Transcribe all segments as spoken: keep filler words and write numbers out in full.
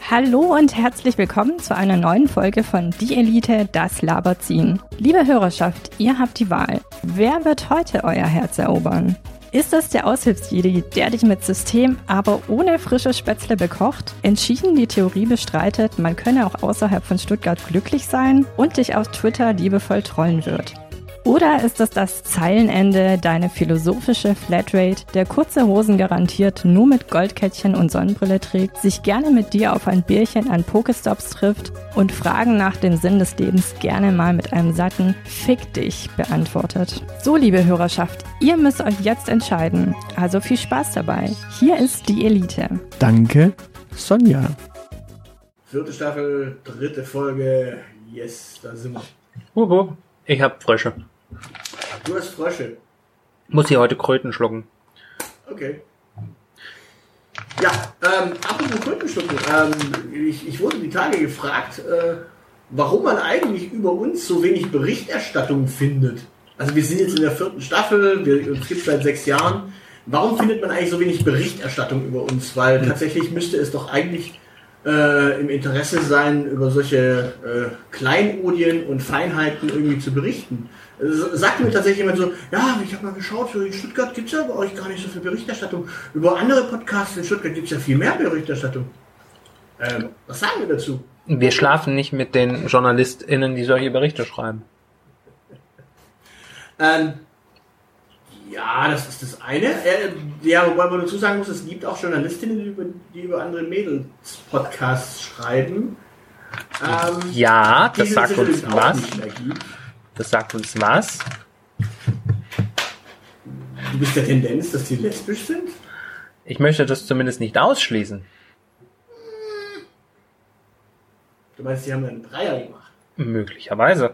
Hallo und herzlich willkommen zu einer neuen Folge von Die Elite, das Laberziehen. Liebe Hörerschaft, ihr habt die Wahl. Wer wird heute euer Herz erobern? Ist es der Aushilfsjedi, der dich mit System, aber ohne frische Spätzle bekocht, entschieden die Theorie bestreitet, man könne auch außerhalb von Stuttgart glücklich sein und dich auf Twitter liebevoll trollen wird? Oder ist es das Zeilenende, deine philosophische Flatrate, der kurze Hosen garantiert nur mit Goldkettchen und Sonnenbrille trägt, sich gerne mit dir auf ein Bierchen an Pokestops trifft und Fragen nach dem Sinn des Lebens gerne mal mit einem satten Fick dich beantwortet? So, liebe Hörerschaft, ihr müsst euch jetzt entscheiden. Also viel Spaß dabei. Hier ist die Elite. Danke, Sonja. Vierte Staffel, dritte Folge. Yes, da sind wir. Uhu, ich hab Frösche. Du hast Frösche. Muss hier heute Kröten schlucken. Okay. Ja, ähm, apropos Kröten schlucken. Ähm, ich, ich wurde die Tage gefragt, äh, warum man eigentlich über uns so wenig Berichterstattung findet. Also wir sind jetzt in der vierten Staffel, wir, uns gibt es seit sechs Jahren. Warum findet man eigentlich so wenig Berichterstattung über uns? Weil tatsächlich müsste es doch eigentlich äh, im Interesse sein, über solche äh, Kleinodien und Feinheiten irgendwie zu berichten. Sagt mir tatsächlich jemand so, ja, ich habe mal geschaut, in Stuttgart gibt es ja bei euch gar nicht so viel Berichterstattung. Über andere Podcasts in Stuttgart gibt es ja viel mehr Berichterstattung. Ähm, was sagen wir dazu? Wir schlafen nicht mit den JournalistInnen, die solche Berichte schreiben. Ähm, ja, das ist das eine. Äh, ja, wobei man dazu sagen muss, es gibt auch Journalistinnen, die über, die über andere Mädels-Podcasts schreiben. Ähm, ja, das sagt uns was. Nicht mehr gibt. Das sagt uns was. Du bist der Tendenz, dass die lesbisch sind? Ich möchte das zumindest nicht ausschließen. Du meinst, die haben einen Dreier gemacht? Möglicherweise.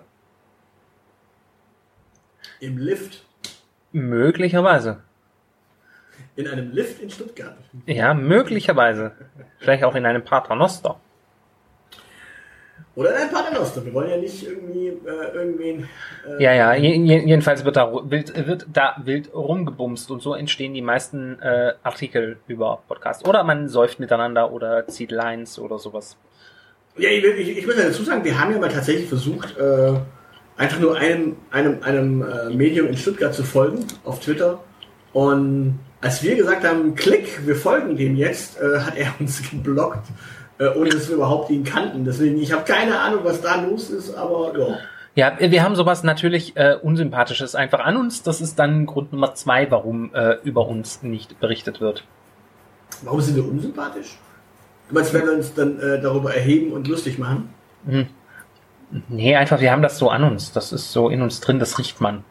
Im Lift? Möglicherweise. In einem Lift in Stuttgart? Ja, möglicherweise. Vielleicht auch in einem Paternoster. Oder in einem Paternoster. Wir wollen ja nicht irgendwie äh, irgendwen... Äh, ja, ja, jedenfalls wird da wild, wird da wild rumgebumst und so entstehen die meisten äh, Artikel über Podcasts. Oder man säuft miteinander oder zieht Lines oder sowas. Ja, ich, ich, ich muss ja dazu sagen, wir haben ja mal tatsächlich versucht, äh, einfach nur einem, einem, einem äh, Medium in Stuttgart zu folgen, auf Twitter. Und als wir gesagt haben, klick, wir folgen dem jetzt, äh, hat er uns geblockt. Ohne dass wir überhaupt ihn kannten. Deswegen, ich habe keine Ahnung, was da los ist, aber ja. Ja, wir haben sowas natürlich äh, Unsympathisches einfach an uns. Das ist dann Grund Nummer zwei, warum äh, über uns nicht berichtet wird. Warum sind wir unsympathisch? Du meinst, wenn wir uns dann äh, darüber erheben und lustig machen? Hm. Nee, einfach, wir haben das so an uns. Das ist so in uns drin, das riecht man.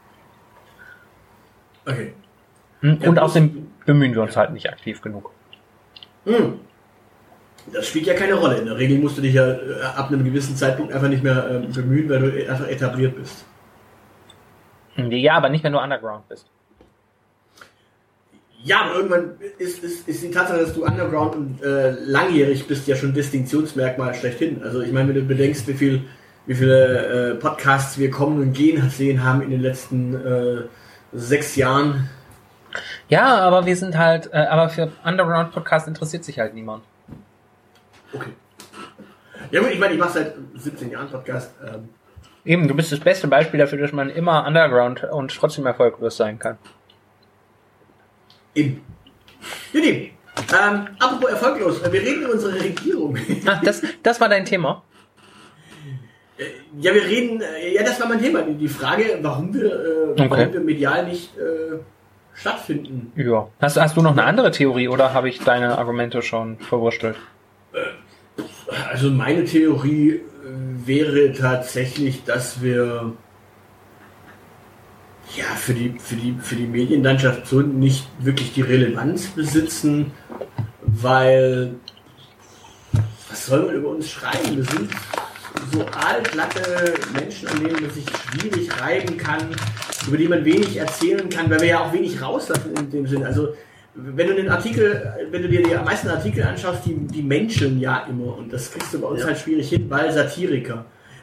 Okay. Hm? Ja, und außerdem bemühen wir uns halt nicht aktiv genug. Hm. Das spielt ja keine Rolle. In der Regel musst du dich ja äh, ab einem gewissen Zeitpunkt einfach nicht mehr äh, bemühen, weil du einfach etabliert bist. Ja, aber nicht, wenn du Underground bist. Ja, aber irgendwann ist, ist, ist die Tatsache, dass du Underground und äh, langjährig bist, ja schon ein Distinktionsmerkmal schlechthin. Also ich meine, wenn du bedenkst, wie viel, wie viele äh, Podcasts wir kommen und gehen sehen haben in den letzten äh, sechs Jahren. Ja, aber wir sind halt, äh, aber für Underground-Podcasts interessiert sich halt niemand. Okay. Ja gut, ich meine, ich mache seit siebzehn Jahren Podcast. Ähm. Eben, du bist das beste Beispiel dafür, dass man immer Underground und trotzdem erfolglos sein kann. Eben. Judy, ähm, apropos erfolglos, wir reden über unsere Regierung. Ach, das, das war dein Thema? Ja, wir reden, ja, das war mein Thema. Die Frage, warum wir, äh, okay. warum wir medial nicht äh, stattfinden. Ja. Hast, hast du noch eine andere Theorie oder habe ich deine Argumente schon verwurstelt? Also meine Theorie wäre tatsächlich, dass wir ja für die für die für die Medienlandschaft so nicht wirklich die Relevanz besitzen, weil was soll man über uns schreiben? Wir sind so altlatte Menschen, an denen man sich schwierig reiben kann, über die man wenig erzählen kann, weil wir ja auch wenig rauslassen in dem Sinne. Also wenn du den Artikel, wenn du dir die meisten Artikel anschaust, die, die menscheln ja immer und das kriegst du bei uns ja. halt schwierig hin, weil Satiriker.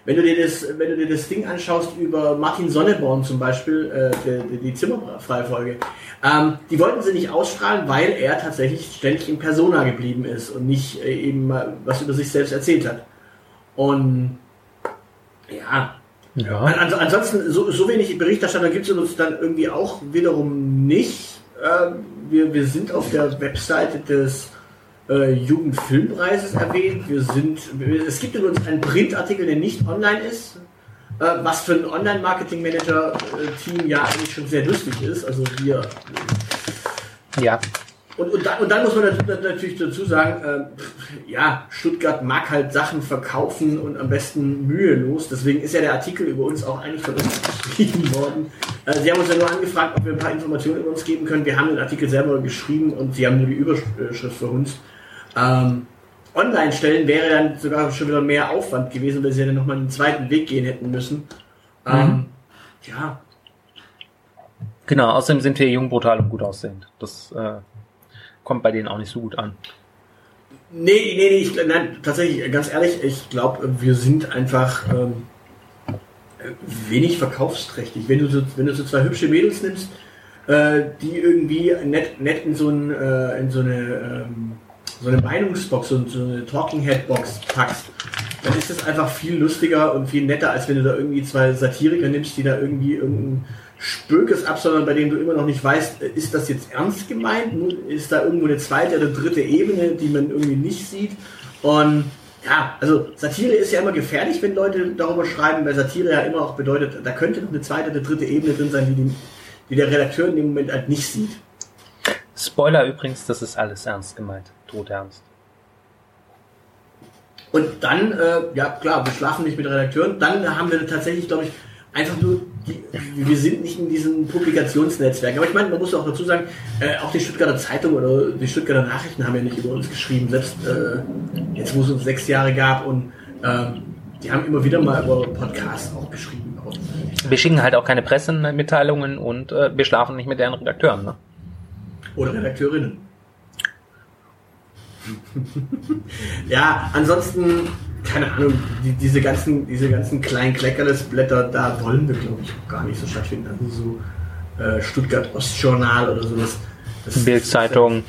wenn du dir das, wenn du dir das Ding anschaust über Martin Sonneborn zum Beispiel, äh, die, die Zimmerfrei-Folge, ähm, die wollten sie nicht ausstrahlen, weil er tatsächlich ständig in Persona geblieben ist und nicht äh, eben mal was über sich selbst erzählt hat. Und ja, ja. An, ansonsten so, so wenig Berichterstattung gibt es uns dann irgendwie auch wiederum nicht. Äh, wir, wir sind auf der Webseite des äh, Jugendfilmpreises erwähnt. Wir sind, wir, es gibt in uns einen Printartikel, der nicht online ist, äh, was für ein Online-Marketing-Manager-Team ja eigentlich schon sehr lustig ist. Also wir. Ja. Und, und, dann, und dann muss man natürlich dazu sagen, äh, ja, Stuttgart mag halt Sachen verkaufen und am besten mühelos. Deswegen ist ja der Artikel über uns auch eigentlich von uns geschrieben worden. Äh, sie haben uns ja nur angefragt, ob wir ein paar Informationen über uns geben können. Wir haben den Artikel selber geschrieben und sie haben nur die Überschrift für uns. Ähm, online stellen wäre dann sogar schon wieder mehr Aufwand gewesen, weil sie ja dann nochmal einen zweiten Weg gehen hätten müssen. Ähm, mhm. Ja. Genau, außerdem sind wir jung, brutal und gut aussehend. Das äh kommt bei denen auch nicht so gut an. Nee, nee, nee, ich, nein, tatsächlich, ganz ehrlich, ich glaube, wir sind einfach ähm, wenig verkaufsträchtig. Wenn du so, wenn du so zwei hübsche Mädels nimmst, äh, die irgendwie nett, nett in so, ein, äh, in so eine ähm, so eine Meinungsbox, so, so eine Talking Head Box packst, dann ist das einfach viel lustiger und viel netter, als wenn du da irgendwie zwei Satiriker nimmst, die da irgendwie irgendein Spökes absondern, bei dem du immer noch nicht weißt, ist das jetzt ernst gemeint? Ist da irgendwo eine zweite oder dritte Ebene, die man irgendwie nicht sieht? Und ja, also Satire ist ja immer gefährlich, wenn Leute darüber schreiben, weil Satire ja immer auch bedeutet, da könnte noch eine zweite oder dritte Ebene drin sein, die, die, die der Redakteur in dem Moment halt nicht sieht. Spoiler übrigens, das ist alles ernst gemeint. Todernst. Und dann, äh, ja klar, wir schlafen nicht mit Redakteuren, dann haben wir tatsächlich, glaube ich, einfach nur, die, wir sind nicht in diesen Publikationsnetzwerken. Aber ich meine, man muss auch dazu sagen, äh, auch die Stuttgarter Zeitung oder die Stuttgarter Nachrichten haben ja nicht über uns geschrieben, selbst äh, jetzt, wo es uns sechs Jahre gab und äh, die haben immer wieder mal über Podcasts auch geschrieben. Auch. Wir schicken halt auch keine Pressemitteilungen und äh, wir schlafen nicht mit deren Redakteuren, ne? Oder Redakteurinnen. Ja, ansonsten keine Ahnung, die, diese ganzen, diese ganzen kleinen Kleckerles-Blätter, da wollen wir, glaube ich, auch gar nicht so stattfinden. Also so äh, Stuttgart-Ostjournal oder sowas. Bild-Zeitung.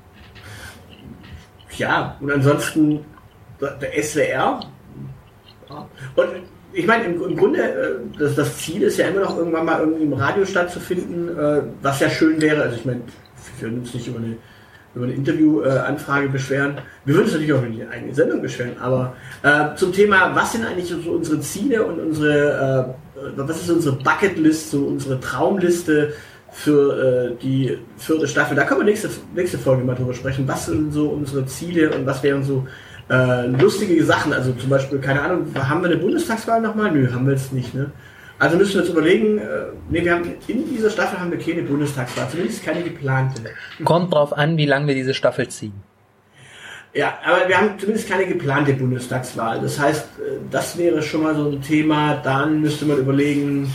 Ja, und ansonsten der S W R. Ja. Und ich meine, im, im Grunde, äh, das, das Ziel ist ja immer noch irgendwann mal irgendwie im Radio stattzufinden, äh, was ja schön wäre. Also ich meine, wir würden uns nicht über eine über eine Interviewanfrage äh, beschweren. Wir würden uns natürlich auch über die eigene Sendung beschweren, aber äh, zum Thema, was sind eigentlich so unsere Ziele und unsere, äh, was ist unsere Bucketlist, so unsere Traumliste für äh, die vierte Staffel, da können wir nächste, nächste Folge mal drüber sprechen, was sind so unsere Ziele und was wären so äh, lustige Sachen, also zum Beispiel, keine Ahnung, haben wir eine Bundestagswahl nochmal? Nö, haben wir jetzt nicht, ne? Also müssen wir jetzt überlegen, äh, nee, wir haben in dieser Staffel haben wir keine Bundestagswahl, zumindest keine geplante. Kommt drauf an, wie lange wir diese Staffel ziehen. Ja, aber wir haben zumindest keine geplante Bundestagswahl. Das heißt, das wäre schon mal so ein Thema. Dann müsste man überlegen,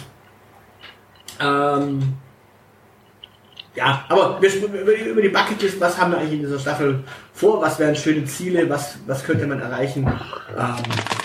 ähm, ja, aber wir, über, die, über die Bucketlist, was haben wir eigentlich in dieser Staffel vor? Was wären schöne Ziele? Was, was könnte man erreichen? Ähm,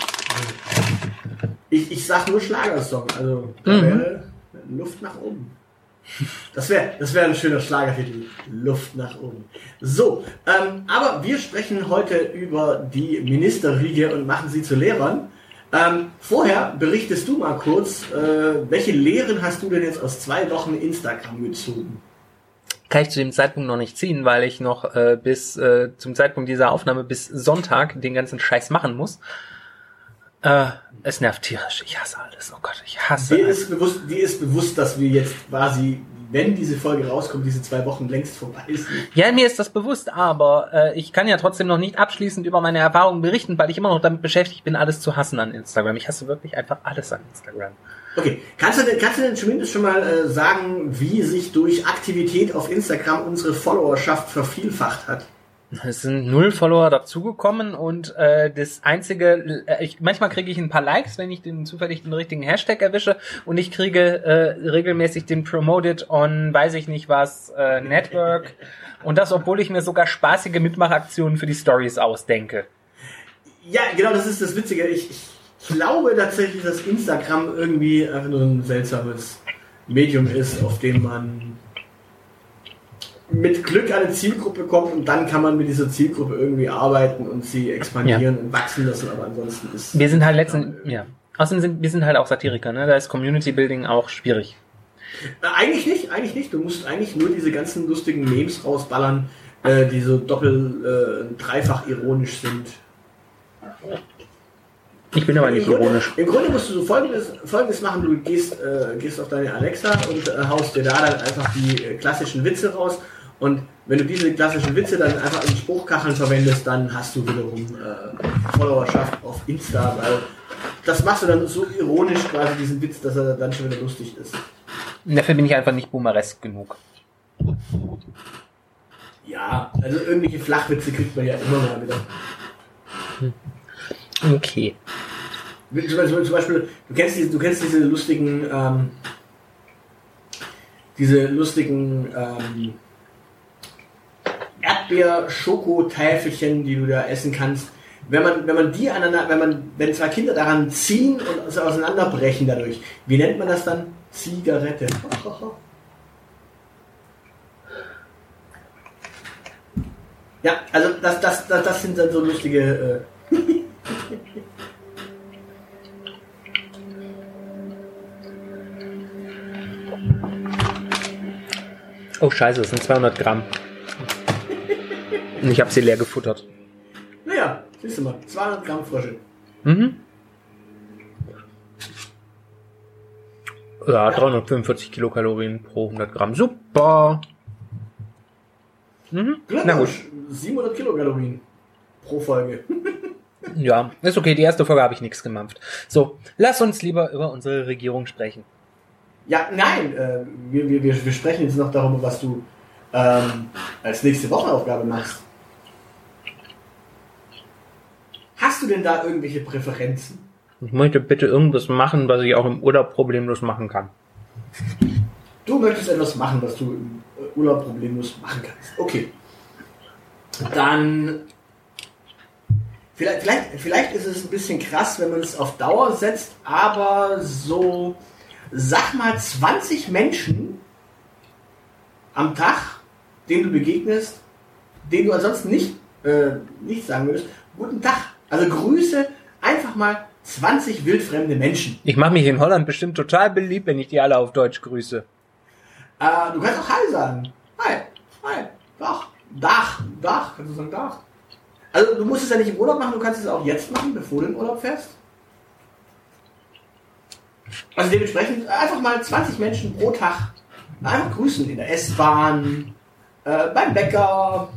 Ich, ich sag nur Schlagersong, also da mhm. wäre Luft nach oben. Das wäre das wäre ein schöner Schlagertitel, Luft nach oben. So, ähm, aber wir sprechen heute über die Ministerriege und machen sie zu Lehrern. Ähm, vorher berichtest du mal kurz, äh, welche Lehren hast du denn jetzt aus zwei Wochen Instagram gezogen? Kann ich zu dem Zeitpunkt noch nicht ziehen, weil ich noch äh, bis äh, zum Zeitpunkt dieser Aufnahme bis Sonntag den ganzen Scheiß machen muss. Äh, es nervt tierisch. Ich hasse alles. Oh Gott, ich hasse dir alles. Ist bewusst, dir ist bewusst, dass wir jetzt quasi, wenn diese Folge rauskommt, diese zwei Wochen längst vorbei sind. Ja, mir ist das bewusst, aber äh, ich kann ja trotzdem noch nicht abschließend über meine Erfahrungen berichten, weil ich immer noch damit beschäftigt bin, alles zu hassen an Instagram. Ich hasse wirklich einfach alles an Instagram. Okay, kannst du denn, kannst du denn zumindest schon mal äh, sagen, wie sich durch Aktivität auf Instagram unsere Followerschaft vervielfacht hat? Es sind null Follower dazugekommen und äh, das einzige, äh, ich, manchmal kriege ich ein paar Likes, wenn ich den zufällig den richtigen Hashtag erwische und ich kriege äh, regelmäßig den Promoted on, weiß ich nicht was, äh, Network und das, obwohl ich mir sogar spaßige Mitmachaktionen für die Stories ausdenke. Ja, genau, das ist das Witzige. Ich, ich Ich glaube tatsächlich, dass Instagram irgendwie einfach nur ein seltsames Medium ist, auf dem man mit Glück eine Zielgruppe kommt und dann kann man mit dieser Zielgruppe irgendwie arbeiten und sie expandieren ja. und wachsen lassen, aber ansonsten ist... Wir sind halt letzten... Ja. Außerdem sind wir sind halt auch Satiriker, ne? Da ist Community Building auch schwierig. Äh, eigentlich nicht, eigentlich nicht. Du musst eigentlich nur diese ganzen lustigen Memes rausballern, äh, die so doppel, äh, dreifach ironisch sind. Ich bin aber nicht Im Grunde, ironisch. Im Grunde musst du so folgendes, folgendes machen, du gehst, äh, gehst auf deine Alexa und äh, haust dir da dann einfach die äh, klassischen Witze raus und wenn du diese klassischen Witze dann einfach in Spruchkacheln verwendest, dann hast du wiederum äh, Followerschaft auf Insta, weil das machst du dann so ironisch quasi diesen Witz, dass er dann schon wieder lustig ist. Dafür bin ich einfach nicht boomeresk genug. Ja, also irgendwelche Flachwitze kriegt man ja immer mal wieder. Okay. Zum Beispiel, zum Beispiel du, kennst diese, du kennst diese lustigen, ähm, diese lustigen ähm, Erdbeer-Schokotäfelchen, die du da essen kannst. Wenn man, wenn man die aneinander, wenn man, wenn zwei Kinder daran ziehen und sie auseinanderbrechen dadurch, wie nennt man das dann? Zigarette. Ja, also das, das, das, das sind dann so lustige. Äh Oh Scheiße, das sind zweihundert Gramm. Und ich habe sie leer gefuttert. Naja, siehst du mal, zweihundert Gramm Frösche. Mhm. Ja, dreihundertfünfundvierzig Kilokalorien pro hundert Gramm. Super. Mhm. Na gut. siebenhundert Kilokalorien pro Folge. Ja, ist okay. Die erste Folge habe ich nichts gemampft. So, lass uns lieber über unsere Regierung sprechen. Ja, nein, äh, wir, wir, wir sprechen jetzt noch darüber, was du ähm, als nächste Wochenaufgabe machst. Hast du denn da irgendwelche Präferenzen? Ich möchte bitte irgendwas machen, was ich auch im Urlaub problemlos machen kann. Du möchtest etwas machen, was du im Urlaub problemlos machen kannst. Okay. Dann vielleicht, vielleicht, vielleicht ist es ein bisschen krass, wenn man es auf Dauer setzt, aber so, sag mal, zwanzig Menschen am Tag, denen du begegnest, denen du ansonsten nicht, äh, nicht sagen würdest, guten Tag. Also Grüße einfach mal zwanzig wildfremde Menschen. Ich mache mich in Holland bestimmt total beliebt, wenn ich die alle auf Deutsch grüße. Äh, du kannst auch Hi sagen. Hi, hi, Dach, Dach, Dach, kannst du sagen Dach. Also du musst es ja nicht im Urlaub machen, du kannst es auch jetzt machen, bevor du in Urlaub fährst. Also dementsprechend einfach mal zwanzig Menschen pro Tag einfach grüßen in der S-Bahn, äh, beim Bäcker.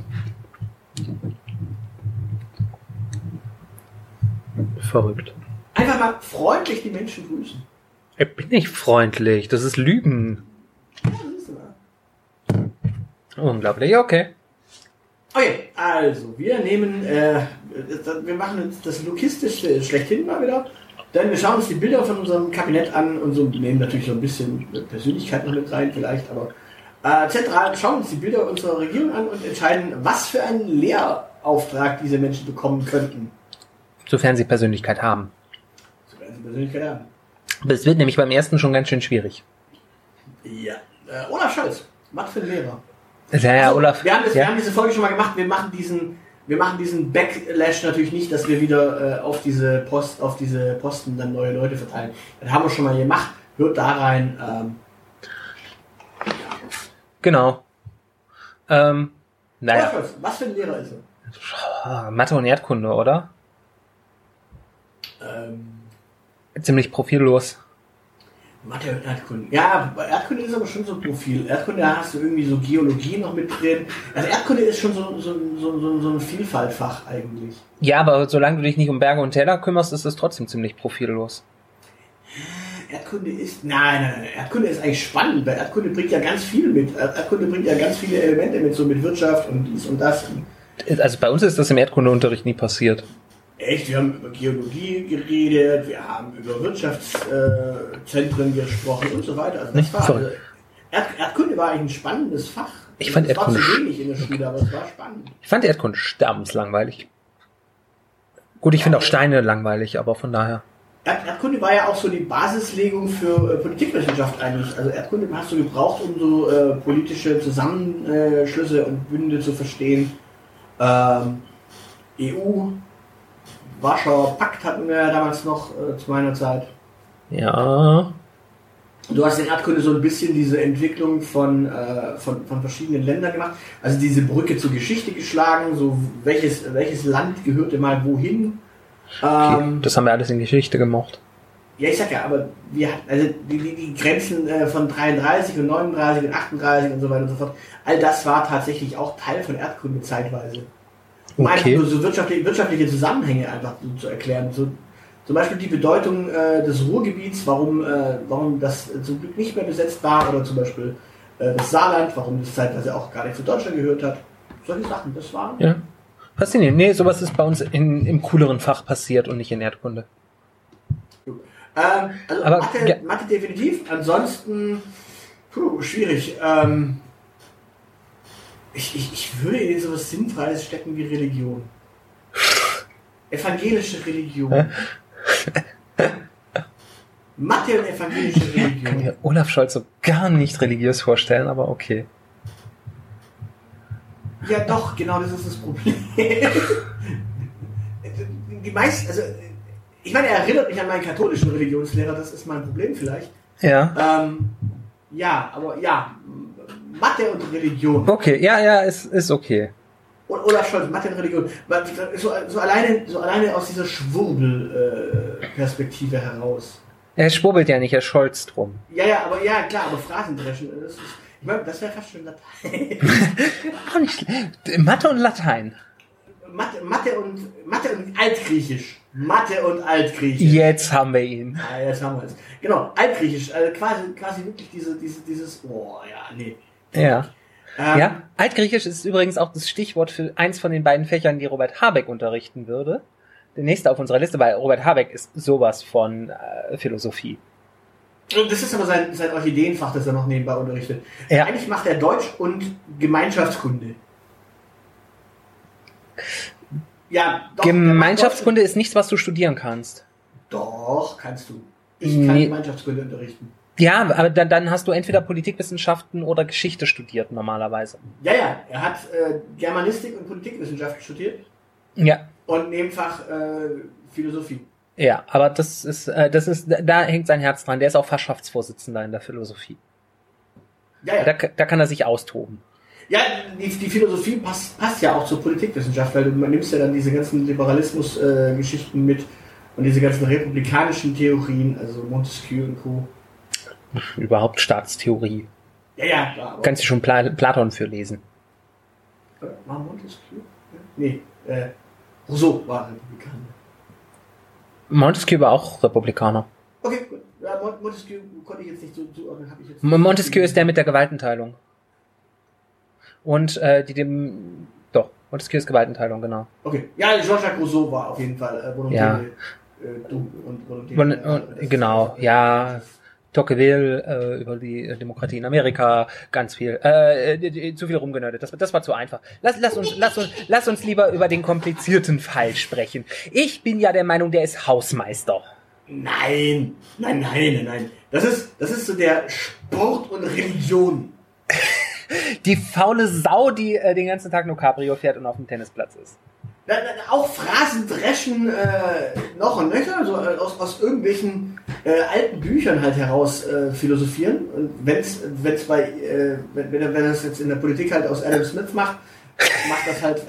Verrückt. Einfach mal freundlich die Menschen grüßen. Ich bin nicht freundlich, das ist Lügen. Ja, siehst du mal. Unglaublich, okay. Okay, also wir nehmen, äh, wir machen jetzt das Logistische schlechthin mal wieder. Dann wir schauen uns die Bilder von unserem Kabinett an und so nehmen natürlich so ein bisschen Persönlichkeit noch mit rein vielleicht, aber äh, zentral schauen uns die Bilder unserer Regierung an und entscheiden, was für einen Lehrauftrag diese Menschen bekommen könnten. Sofern sie Persönlichkeit haben. Sofern sie Persönlichkeit haben. Aber es wird nämlich beim ersten schon ganz schön schwierig. Ja. Äh, Olaf Scholz, was für ein Lehrer. Ja, ja, also, Olaf. Wir haben, das, ja. wir haben diese Folge schon mal gemacht, wir machen diesen, wir machen diesen Backlash natürlich nicht, dass wir wieder äh, auf diese Post, auf diese Posten dann neue Leute verteilen. Das haben wir schon mal gemacht. Hört da rein. Ähm, ja. Genau. Ähm, naja. Olaf Scholz, was für ein Lehrer ist er? Mathe und Erdkunde, oder? Ähm, Ziemlich profillos. Mathe und Erdkunde. Ja, bei Erdkunde ist aber schon so ein Profil. Erdkunde, da hast du irgendwie so Geologie noch mit drin. Also Erdkunde ist schon so, so, so, so, so ein Vielfaltfach eigentlich. Ja, aber solange du dich nicht um Berge und Täler kümmerst, ist es trotzdem ziemlich profillos. Erdkunde ist, nein, nein, nein, Erdkunde ist eigentlich spannend, weil Erdkunde bringt ja ganz viel mit. Erdkunde bringt ja ganz viele Elemente mit, so mit Wirtschaft und dies und das. Also bei uns ist das im Erdkundeunterricht nie passiert. Echt, wir haben über Geologie geredet, wir haben über Wirtschaftszentren gesprochen und so weiter. Also das war, also Erd, Erdkunde war eigentlich ein spannendes Fach. Ich fand es Erdkunde war zu wenig in der Schule, aber es war spannend. Ich fand Erdkunde sterbenslangweilig. Gut, ich finde auch Steine langweilig, aber von daher. Erd- Erdkunde war ja auch so die Basislegung für äh, Politikwissenschaft eigentlich. Also Erdkunde hast du gebraucht, um so äh, politische Zusammenschlüsse und Bünde zu verstehen. Ähm, E U, Warschauer Pakt hatten wir ja damals noch äh, zu meiner Zeit. Ja. Du hast in Erdkunde so ein bisschen diese Entwicklung von, äh, von, von verschiedenen Ländern gemacht. Also diese Brücke zur Geschichte geschlagen, so welches, welches Land gehörte mal wohin. Okay, Ähm, das haben wir alles in Geschichte gemacht. ja, ich sag ja, aber wir hatten, also die, die, die Grenzen äh, von dreiunddreißig und neununddreißig und achtunddreißig und so weiter und so fort, all das war tatsächlich auch Teil von Erdkunde zeitweise. Um Okay. einfach nur so wirtschaftliche, wirtschaftliche Zusammenhänge einfach so zu erklären. So, zum Beispiel die Bedeutung äh, des Ruhrgebiets, warum, äh, warum das zum Glück nicht mehr besetzt war, oder zum Beispiel äh, das Saarland, warum das zeitweise auch gar nicht zu Deutschland gehört hat. Solche Sachen, das war. Ja. Faszinierend. Nee, sowas ist bei uns in, im cooleren Fach passiert und nicht in Erdkunde. Ähm, also Aber, Mathe, ja. Mathe definitiv, ansonsten puh, schwierig. Ähm, ich, ich, ich würde in sowas Sinnfreies stecken wie Religion. Evangelische Religion. Mathe und evangelische Ich kann Religion. mir Olaf Scholz so gar nicht religiös vorstellen, aber okay. Ja doch, genau das ist das Problem. Die meisten, also ich meine, er erinnert mich an meinen katholischen Religionslehrer, das ist mein Problem vielleicht. Ja. Ähm, ja, aber ja, Mathe und Religion. Okay, ja, ja, ist, ist okay. Und Olaf Scholz, Mathe und Religion. So, so, alleine, so alleine aus dieser Schwurbel-Perspektive heraus. Er schwurbelt ja nicht, er scholzt drum. Ja, ja, aber ja, klar, aber Phrasendreschen. Das ist, ich meine, das wäre fast schon Latein. Auch nicht schlecht. Mathe und Latein. Mathe, Mathe und Mathe und Altgriechisch. Mathe und Altgriechisch. Jetzt haben wir ihn. Ah, jetzt haben wir es. Genau, Altgriechisch, also quasi, quasi wirklich diese, diese, dieses, oh ja, nee. Ja. Ähm, Ja, Altgriechisch ist übrigens auch das Stichwort für eins von den beiden Fächern, die Robert Habeck unterrichten würde. Der nächste auf unserer Liste, weil Robert Habeck ist sowas von äh, Philosophie. Und das ist aber sein, sein Orchideenfach, das er noch nebenbei unterrichtet. Ja. Eigentlich macht er Deutsch und Gemeinschaftskunde. Ja, doch. Gemeinschaftskunde ist nichts, was du studieren kannst. Doch, kannst du. Ich kann Nee. Gemeinschaftskunde unterrichten. Ja, aber dann, dann hast du entweder Politikwissenschaften oder Geschichte studiert normalerweise. Ja, ja, er hat äh, Germanistik und Politikwissenschaft studiert Ja, und Nebenfach äh, Philosophie. ja, aber das ist, äh, das ist, da hängt sein Herz dran. Der ist auch Fachschaftsvorsitzender in der Philosophie. Ja, ja. Da, da kann er sich austoben. Ja, die, die Philosophie passt, passt ja auch zur Politikwissenschaft, weil du man nimmst ja dann diese ganzen Liberalismus-Geschichten mit und diese ganzen republikanischen Theorien, also Montesquieu und Co. Überhaupt Staatstheorie. Ja, ja, klar. aber- Kannst du schon Pla Platon für lesen. Äh, War Montesquieu? Nee, äh, Rousseau war Republikaner. Montesquieu war auch Republikaner. Okay, gut. Ja, Mont- Montesquieu konnte ich jetzt nicht so zuordnen, habe ich jetzt M- Montesquieu ist der mit der Gewaltenteilung. Und äh, die dem... Doch, Montesquieu ist Gewaltenteilung, genau. Okay, ja, Jean-Jacques Rousseau war auf jeden Fall äh, Ja. Volontäre, äh, du und Volontäre. Und, äh, und, das- genau, ja... Tocqueville äh, über die äh, Demokratie in Amerika, ganz viel. Äh, äh, zu viel rumgenördet. Das, das war zu einfach. Lass, lass, uns, lass, uns, lass uns lieber über den komplizierten Fall sprechen. Ich bin ja der Meinung, der ist Hausmeister. Nein, nein, nein, nein, nein. Das ist, das ist so der Sport und Religion. Die faule Sau, die äh, den ganzen Tag nur Cabrio fährt und auf dem Tennisplatz ist. Da, da, auch Phrasen dreschen äh, noch und nöcher, so äh, aus, aus irgendwelchen äh, alten Büchern halt heraus äh, philosophieren. Und wenn's, wenn's bei, äh, wenn, wenn er wenn er das jetzt in der Politik halt aus Adam Smith macht, macht das halt.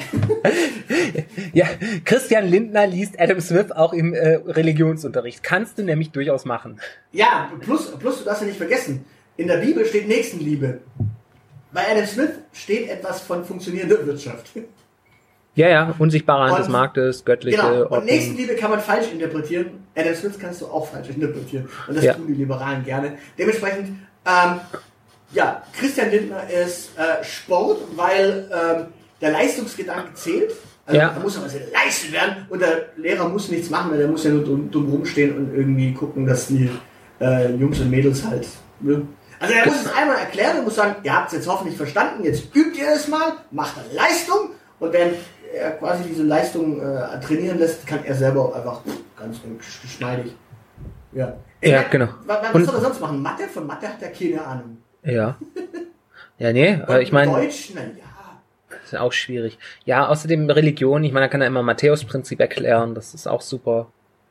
Ja, Christian Lindner liest Adam Smith auch im äh, Religionsunterricht. Kannst du nämlich durchaus machen. Ja, plus, plus du darfst ja nicht vergessen, in der Bibel steht Nächstenliebe. Bei Adam Smith steht etwas von funktionierender Wirtschaft. Ja, ja, unsichtbare Hand Und- des Marktes, göttliche Genau, und Ordnung. Nächstenliebe kann man falsch interpretieren. Adam Smith kannst du auch falsch interpretieren. Und das Ja. tun die Liberalen gerne. Dementsprechend, ähm, ja, Christian Lindner ist äh, Sport, weil ähm, der Leistungsgedanke zählt. Also Ja. da muss aber was geleistet werden und der Lehrer muss nichts machen, weil der muss ja nur dumm, dumm rumstehen und irgendwie gucken, dass die äh, Jungs und Mädels halt... Ne? Also er muss es einmal erklären und muss sagen, ihr habt es jetzt hoffentlich verstanden, jetzt übt ihr es mal, macht eine Leistung und wenn er quasi diese Leistung äh, trainieren lässt, kann er selber einfach ganz geschmeidig Ja, ja meine, genau. Was, was und, soll er sonst machen? Mathe? Von Mathe hat er keine Ahnung. Ja. Ja, nee, Und ich meine... Deutsch, na ja. Das ist auch schwierig. Ja, außerdem Religion, ich meine, da kann er immer Matthäus-Prinzip erklären, das ist auch super.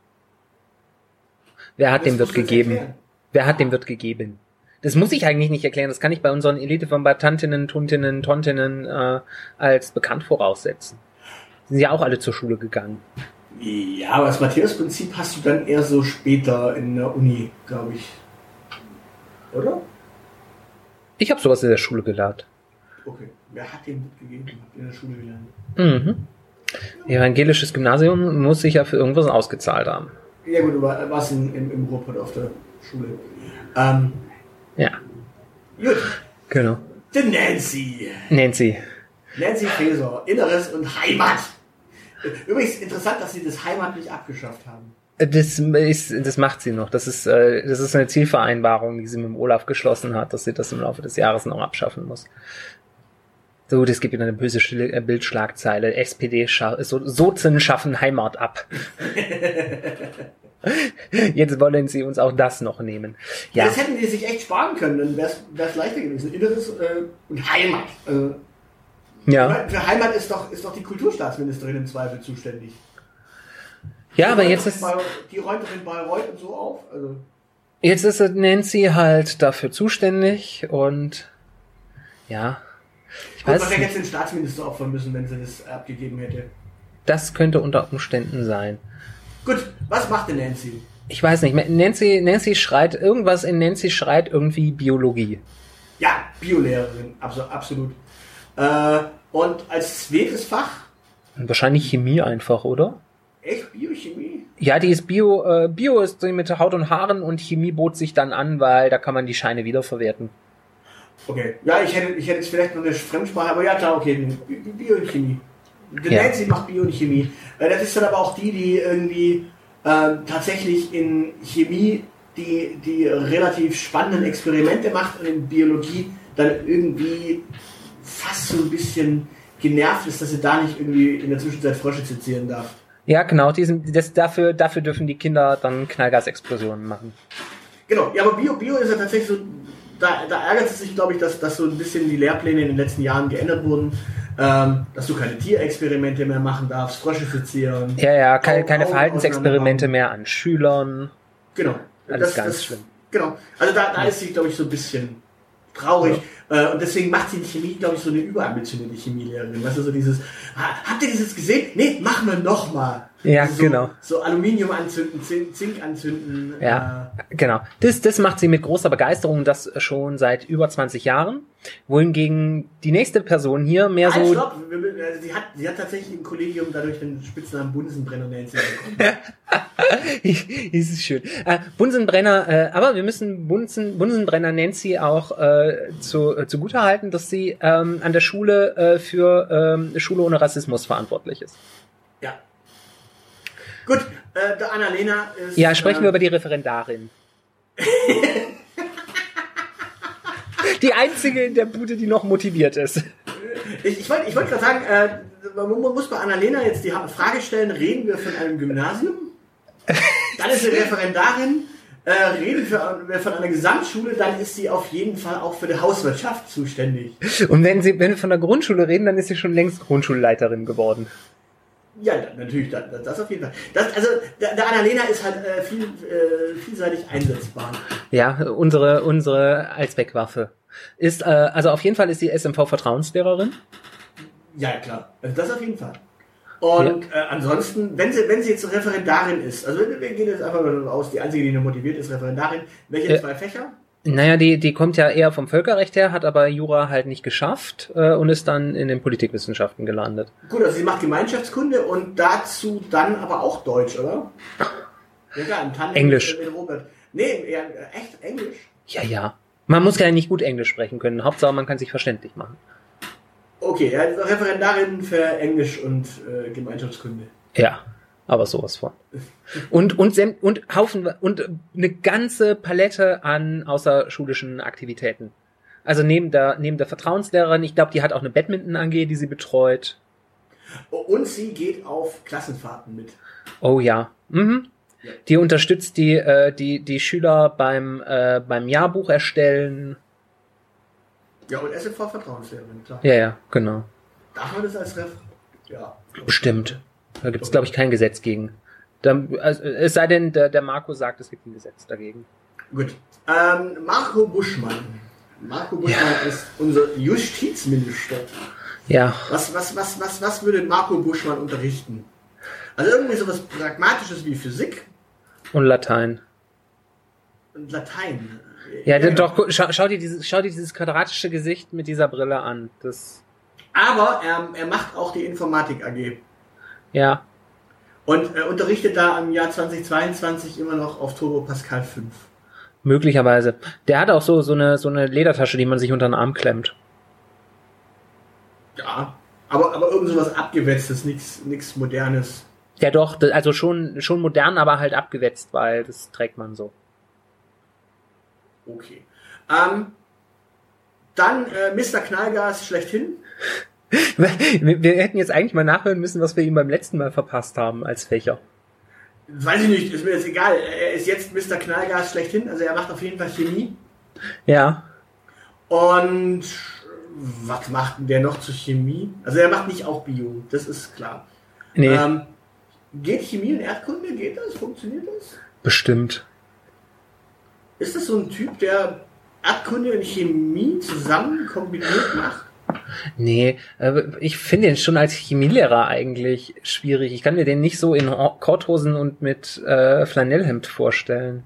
Wer hat, dem wird gegeben? Erklären. Wer hat, dem wird gegeben? Das muss ich eigentlich nicht erklären, das kann ich bei unseren Elite-Kombattantinnen, Tuntinnen, Tontinnen äh, als bekannt voraussetzen. Sind ja auch alle zur Schule gegangen. Ja, aber das Matthäus-Prinzip hast du dann eher so später in der Uni, glaube ich. Oder? Ich habe sowas in der Schule gelernt. Okay. Wer hat dem gegeben? Habt ihr in der Schule gelernt? Mhm. Evangelisches Gymnasium muss sich ja für irgendwas ausgezahlt haben. Ja gut, du war, warst in, im, im Ruhrpott auf der Schule. Ähm, Ja, gut. genau. Die Nancy. Nancy. Nancy Faeser. Inneres und Heimat. Übrigens interessant, dass sie das Heimat nicht abgeschafft haben. Das ist, das macht sie noch. Das ist, äh, das ist eine Zielvereinbarung, die sie mit dem Olaf geschlossen hat, dass sie das im Laufe des Jahres noch abschaffen muss. So, das gibt wieder eine böse Schli- äh, Bildschlagzeile. S P D scha- so, Sozen schaffen Heimat ab. Jetzt wollen sie uns auch das noch nehmen. Ja. Das hätten die sich echt sparen können, dann wäre es leichter gewesen. Inneres äh, und Heimat. Also, Ja. für Heimat ist doch, ist doch die Kulturstaatsministerin im Zweifel zuständig. Ja, Die aber räumt jetzt doch in ist, Bayreuth- Die räumt doch in Bayreuth und so auf. Also, jetzt ist Nancy halt dafür zuständig und, ja. Ich gut, weiß was wäre nicht. jetzt den Staatsminister opfern müssen, wenn sie das abgegeben hätte. Das könnte unter Umständen sein. Gut, was macht denn Nancy? Ich weiß nicht. Nancy, Nancy schreit, irgendwas in Nancy schreit irgendwie Biologie. Ja, Biolehrerin, abso- absolut. Äh, und als zweites Fach, Und wahrscheinlich Chemie einfach, oder? echt Biochemie? Ja, die ist Bio, äh, Bio ist die mit Haut und Haaren und Chemie bot sich dann an, weil da kann man die Scheine wiederverwerten. Okay, ja, ich hätte, ich hätte jetzt vielleicht noch eine Fremdsprache, aber ja klar, okay, Bi- Bi- Biochemie. Die Ja. Nancy macht Bio und Chemie. Äh, Das ist dann aber auch die, die irgendwie äh, tatsächlich in Chemie die, die relativ spannenden Experimente macht und in Biologie dann irgendwie fast so ein bisschen genervt ist, dass sie da nicht irgendwie in der Zwischenzeit Frösche sezieren darf. Ja, genau, diesen, das, dafür, dafür dürfen die Kinder dann Knallgasexplosionen machen. Genau, ja, aber Bio, Bio ist ja tatsächlich so, da, da ärgert es sich, glaube ich, dass, dass so ein bisschen die Lehrpläne in den letzten Jahren geändert wurden, ähm, dass du keine Tierexperimente mehr machen darfst, Frösche sezieren. Ja, ja, keine, Augen- keine Augen Verhaltensexperimente auseinanderbauen. mehr an Schülern. Genau. Alles ganz schlimm. Genau. Also da, da ist sie, glaube ich, so ein bisschen traurig. Äh, und deswegen macht sie in Chemie, glaube ich, so eine überambitionierte Chemielehrerin. Weißt du, so dieses, ha, habt ihr das jetzt gesehen? Nee, machen wir nochmal. Ja, so, genau. So Aluminium anzünden, Zink, Zink anzünden. Ja, genau. Das, das macht sie mit großer Begeisterung, das schon seit über zwanzig Jahren. Wohingegen die nächste Person hier mehr Halt, so... stopp. Wir- wir- also Sie hat, sie hat tatsächlich im Kollegium dadurch den Spitznamen Bunsenbrenner Nancy bekommen. Das ist schön. Äh, Bunsenbrenner, äh, aber wir müssen Bunsen, Bunsenbrenner Nancy auch äh, zu, äh, zugutehalten, dass sie ähm, an der Schule äh, für ähm, Schule ohne Rassismus verantwortlich ist. Ja. Gut, äh, der Annalena ist... Ja, sprechen äh, wir über die Referendarin. Die einzige in der Bude, die noch motiviert ist. Ich, ich wollte ich wollt gerade sagen, äh, man mu- muss bei Annalena jetzt die Ha- Frage stellen, reden wir von einem Gymnasium? Dann ist sie Referendarin. Äh, reden wir von einer Gesamtschule, dann ist sie auf jeden Fall auch für die Hauswirtschaft zuständig. Und wenn sie, wenn wir von der Grundschule reden, dann ist sie schon längst Grundschulleiterin geworden. Ja, da- natürlich, das, das auf jeden Fall. Das, also, der, der Annalena ist halt äh, viel, äh, vielseitig einsetzbar. Ja, unsere, unsere Allzweckwaffe. Ist, äh, also auf jeden Fall ist sie S M V-Vertrauenslehrerin. Ja, klar. Also das auf jeden Fall. Und äh, ansonsten, wenn sie, wenn sie jetzt Referendarin ist, also wir wir gehen jetzt einfach mal davon aus, die einzige, die nur motiviert ist, Referendarin, welche Ja. zwei Fächer? Naja, die, die kommt ja eher vom Völkerrecht her, hat aber Jura halt nicht geschafft äh, und ist dann in den Politikwissenschaften gelandet. Gut, also sie macht Gemeinschaftskunde und dazu dann aber auch Deutsch, oder? Ja, klar, im Tandem Englisch. mit Robert. Nee, ja, echt Englisch? Ja, ja. Man muss ja nicht gut Englisch sprechen können. Hauptsache, man kann sich verständlich machen. Okay, ja, also Referendarin für Englisch und äh, Gemeinschaftskunde. Ja, aber sowas von. Und, und, säm- und Haufen, und eine ganze Palette an außerschulischen Aktivitäten. Also neben der, neben der Vertrauenslehrerin, ich glaube, die hat auch eine Badminton-A G, die sie betreut. Und sie geht auf Klassenfahrten mit. Oh ja. Mhm. Ja. Die unterstützt die, äh, die, die Schüler beim, äh, beim Jahrbuch erstellen. Ja, und S M V-Vertrauenslehrerin, klar. Ja, ja, genau. Darf man das als Ref? Ja. Bestimmt. Da gibt es, glaube ich, kein Gesetz gegen. Da, also, es sei denn, der, der Marco sagt, es gibt ein Gesetz dagegen. Gut. Ähm, Marco Buschmann. Marco Buschmann Ja. ist unser Justizminister. Ja. Was, was, was, was, was würde Marco Buschmann unterrichten? Also irgendwie sowas Pragmatisches wie Physik Und Latein. und Latein. Ja, ja. Doch, gu- schau, schau, dir dieses, schau dir dieses quadratische Gesicht mit dieser Brille an. Das, Aber er, er macht auch die Informatik A G. ja. Und er unterrichtet da im Jahr zweitausendzweiundzwanzig immer noch auf Turbo Pascal fünf. Möglicherweise. Der hat auch so, so eine, so eine Ledertasche, die man sich unter den Arm klemmt. Ja, aber, aber irgend sowas Abgewetztes, nichts nichts Modernes. Ja, doch, das- also schon, schon modern, aber halt abgewetzt, weil das trägt man so. Okay. Ähm, dann äh, Mister Knallgas schlechthin. Wir, wir hätten jetzt eigentlich mal nachhören müssen, was wir ihm beim letzten Mal verpasst haben als Fächer. Weiß ich nicht, ist mir jetzt egal. Er ist jetzt Mister Knallgas schlechthin, also er macht auf jeden Fall Chemie. Ja. Und was macht denn der noch zur Chemie? Also er macht nicht auch Bio, das ist klar. Nee, Ähm, geht Chemie und Erdkunde? Geht das? Funktioniert das? bestimmt. Ist das so ein Typ, der Erdkunde und Chemie zusammen kombiniert macht? Nee, äh, ich finde ihn schon als Chemielehrer eigentlich schwierig. Ich kann mir den nicht so in Ho- Korthosen und mit äh, Flanellhemd vorstellen.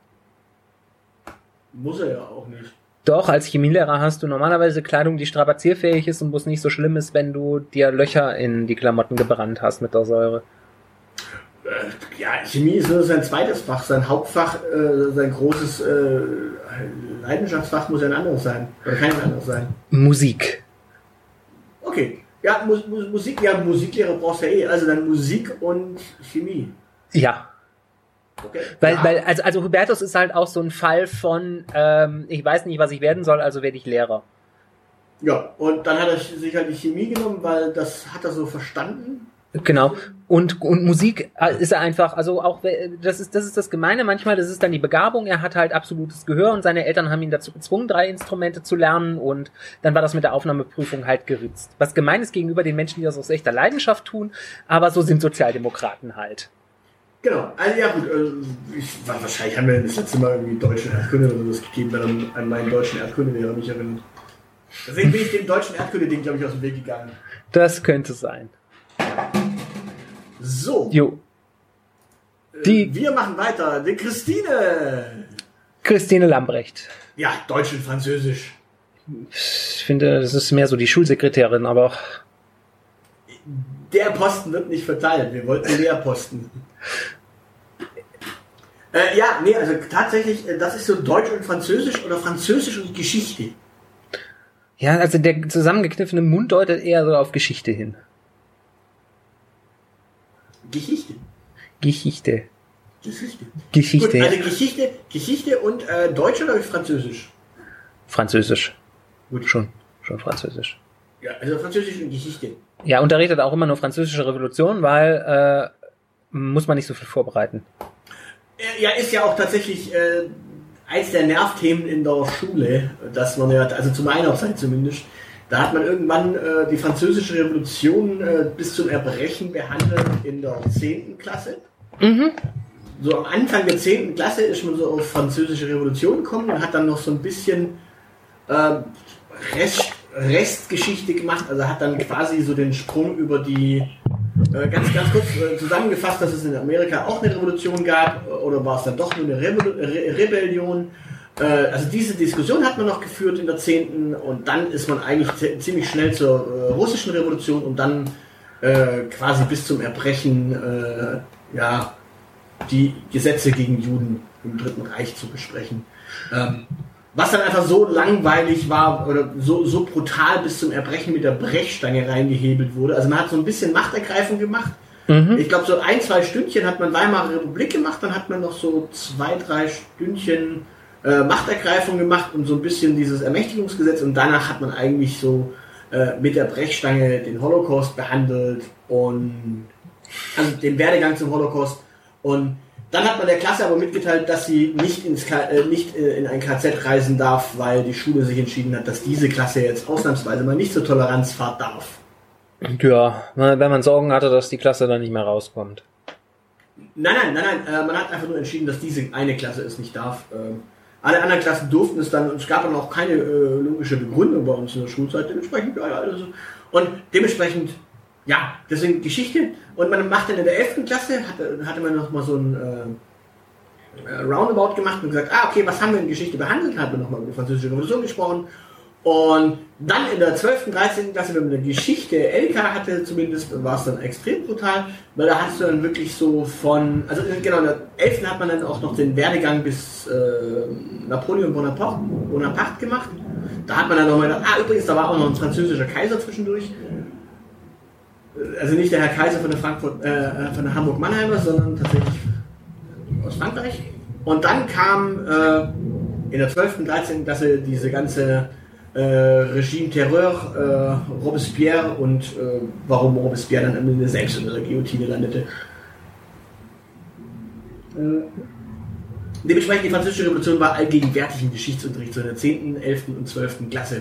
Muss er ja auch nicht. Doch, als Chemielehrer hast du normalerweise Kleidung, die strapazierfähig ist und wo es nicht so schlimm ist, wenn du dir Löcher in die Klamotten gebrannt hast mit der Säure. Äh, Ja, Chemie ist nur sein zweites Fach, sein Hauptfach, äh, sein großes äh, Leidenschaftsfach muss ja ein anderes sein. Oder kann ein anderes sein. Musik. Okay. Ja, Mu Mu Musik, ja, Musiklehrer brauchst du ja eh. Also dann Musik und Chemie. Ja. Okay. Weil, ja. weil, also, also Hubertus ist halt auch so ein Fall von, ähm, ich weiß nicht, was ich werden soll, also werde ich Lehrer. Ja, und dann hat er sich halt die Chemie genommen, weil das hat er so verstanden. Genau. Und, und Musik ist er einfach, also auch, das ist, das ist das Gemeine manchmal, das ist dann die Begabung, er hat halt absolutes Gehör und seine Eltern haben ihn dazu gezwungen, drei Instrumente zu lernen und dann war das mit der Aufnahmeprüfung halt geritzt. Was gemein ist gegenüber den Menschen, die das aus echter Leidenschaft tun, aber so sind Sozialdemokraten halt. Genau, also ja gut, äh, ich, wahrscheinlich haben wir das letzte Mal irgendwie deutschen Erdkunde oder sowas gegeben, weil an, an meinen deutschen Erdkundelehrer mich erinnert. Deswegen bin ich dem deutschen Erdkunde-Ding, glaube ich, aus dem Weg gegangen. Das könnte sein. So, Jo. äh, die- wir machen weiter. Die Christine. Christine Lambrecht. Ja, Deutsch und Französisch. Ich finde, das ist mehr so die Schulsekretärin, aber Der Posten wird nicht verteilt. Wir wollten Lehrposten. äh, ja, nee, also tatsächlich, äh, das ist so Deutsch und Französisch oder Französisch und Geschichte. ja, also der zusammengekniffene Mund deutet eher so auf Geschichte hin. Geschichte. Geschichte. Geschichte. Geschichte. Gut, also Geschichte, Geschichte und äh, Deutsch oder Französisch? Französisch. Gut. Schon, schon Französisch. Ja, also Französisch und Geschichte. Ja, unterrichtet auch immer nur französische Revolution, weil äh, muss man nicht so viel vorbereiten. Äh, Ja, ist ja auch tatsächlich äh, eins der Nervthemen in der Schule, dass man ja, also zu meiner Zeit zumindest, da hat man irgendwann äh, die französische Revolution äh, bis zum Erbrechen behandelt in der zehnten Klasse. Mhm. So am Anfang der zehnten Klasse ist man so auf französische Revolution gekommen und hat dann noch so ein bisschen äh, Rest, Restgeschichte gemacht, also hat dann quasi so den Sprung über die, äh, ganz, ganz kurz äh, zusammengefasst, dass es in Amerika auch eine Revolution gab, oder war es dann doch nur eine Rebe Re Rebellion. Äh, also diese Diskussion hat man noch geführt in der zehnten und dann ist man eigentlich ziemlich schnell zur äh, russischen Revolution und dann äh, quasi bis zum Erbrechen äh, ja, die Gesetze gegen Juden im Dritten Reich zu besprechen. Ähm, was dann einfach so langweilig war oder so, so brutal bis zum Erbrechen mit der Brechstange reingehebelt wurde. Also man hat so ein bisschen Machtergreifung gemacht. Mhm. Ich glaube, so ein, zwei Stündchen hat man Weimarer Republik gemacht, dann hat man noch so zwei, drei Stündchen äh, Machtergreifung gemacht und so ein bisschen dieses Ermächtigungsgesetz und danach hat man eigentlich so äh, mit der Brechstange den Holocaust behandelt und also den Werdegang zum Holocaust und Dann hat man der Klasse aber mitgeteilt, dass sie nicht, ins K äh, nicht äh, in ein K Z reisen darf, weil die Schule sich entschieden hat, dass diese Klasse jetzt ausnahmsweise mal nicht zur Toleranzfahrt darf. Ja, wenn man Sorgen hatte, dass die Klasse dann nicht mehr rauskommt. Nein, nein, nein, nein. Äh, man hat einfach nur entschieden, dass diese eine Klasse es nicht darf. Ähm, alle anderen Klassen durften es dann und es gab dann auch keine äh, logische Begründung bei uns in der Schulzeit. Dementsprechend, ja, ja, also. Und dementsprechend, ja, deswegen Geschichte. Und man macht dann in der elften Klasse, hatte, hatte man noch mal so ein äh, Roundabout gemacht und gesagt, ah, okay, was haben wir in Geschichte behandelt? Hat man nochmal über die Französische Revolution gesprochen. Und dann in der zwölften, dreizehnten Klasse, wenn man eine Geschichte L K hatte zumindest, war es dann extrem brutal, weil da hast du dann wirklich so von, also genau, in der elften hat man dann auch noch den Werdegang bis äh, Napoleon Bonaparte, Bonaparte gemacht. Da hat man dann nochmal gedacht, ah, übrigens, da war auch noch ein französischer Kaiser zwischendurch. Also nicht der Herr Kaiser von der Frankfurt, äh, von der Hamburg-Mannheimer, sondern tatsächlich aus Frankreich. Und dann kam äh, in der zwölften, dreizehnten Klasse diese ganze äh, Regime Terreur, äh, Robespierre und äh, warum Robespierre dann am Ende selbst in der Guillotine landete. Äh, dementsprechend die Französische Revolution war allgegenwärtig im Geschichtsunterricht, so in der zehnten, elften und zwölften Klasse.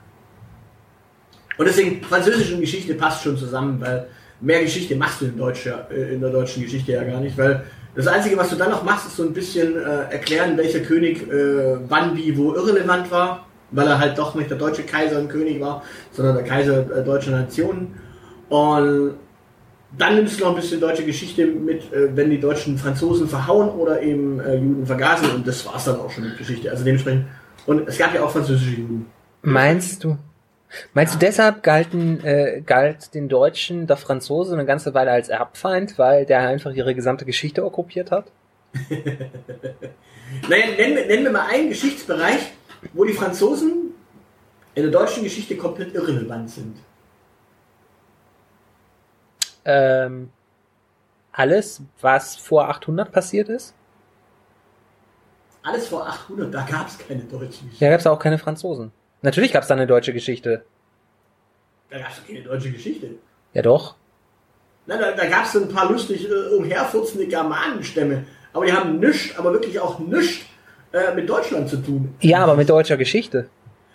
Und deswegen, Französisch und Geschichte passt schon zusammen, weil mehr Geschichte machst du in, Deutsch, in der deutschen Geschichte ja gar nicht, weil das Einzige, was du dann noch machst, ist so ein bisschen äh, erklären, welcher König äh, wann, wie, wo irrelevant war, weil er halt doch nicht der deutsche Kaiser und König war, sondern der Kaiser äh, deutscher Nationen. Und dann nimmst du noch ein bisschen deutsche Geschichte mit, äh, wenn die Deutschen Franzosen verhauen oder eben äh, Juden vergasen, und das war's dann auch schon mit Geschichte. Also dementsprechend, und es gab ja auch französische Juden. Meinst du? Meinst du, deshalb galten, äh, galt den Deutschen der Franzose eine ganze Weile als Erbfeind, weil der einfach ihre gesamte Geschichte okkupiert hat? Naja, nennen wir, nennen wir mal einen Geschichtsbereich, wo die Franzosen in der deutschen Geschichte komplett irrelevant sind. Ähm, alles, was vor achthundert passiert ist? Alles vor achthundert, da gab es keine deutschen Geschichte. Da gab es auch keine Franzosen. Natürlich gab es da eine deutsche Geschichte. Da gab es keine deutsche Geschichte. Ja doch. Na, da da gab es so ein paar lustig äh, umherfurzende Germanenstämme. Aber die haben nichts, aber wirklich auch nichts äh, mit Deutschland zu tun. Ja, aber mit deutscher Geschichte.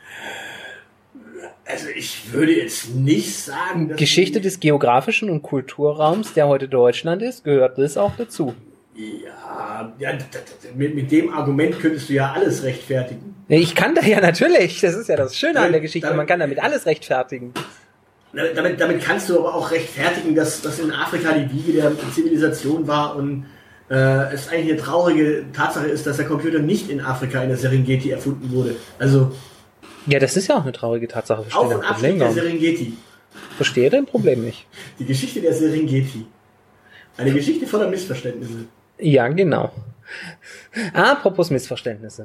Also ich würde jetzt nicht sagen, dass Geschichte des geografischen und Kulturraums, der heute Deutschland ist, gehört das auch dazu. Ja, ja d- d- mit, mit dem Argument könntest du ja alles rechtfertigen. Ich kann da ja natürlich, das ist ja das Schöne an der Damit- Geschichte, damit- man kann damit alles rechtfertigen. Damit, damit kannst du aber auch rechtfertigen, dass, dass in Afrika die Wiege der Zivilisation war und äh, es eigentlich eine traurige Tatsache ist, dass der Computer nicht in Afrika in der Serengeti erfunden wurde. Also Ja, das ist ja auch eine traurige Tatsache. Verstehe Auf- dein und Problem Abstieg der gar nicht. Serengeti. Verstehe dein Problem nicht. Die Geschichte der Serengeti. Eine Geschichte voller Missverständnisse. Ja, genau. Apropos Missverständnisse.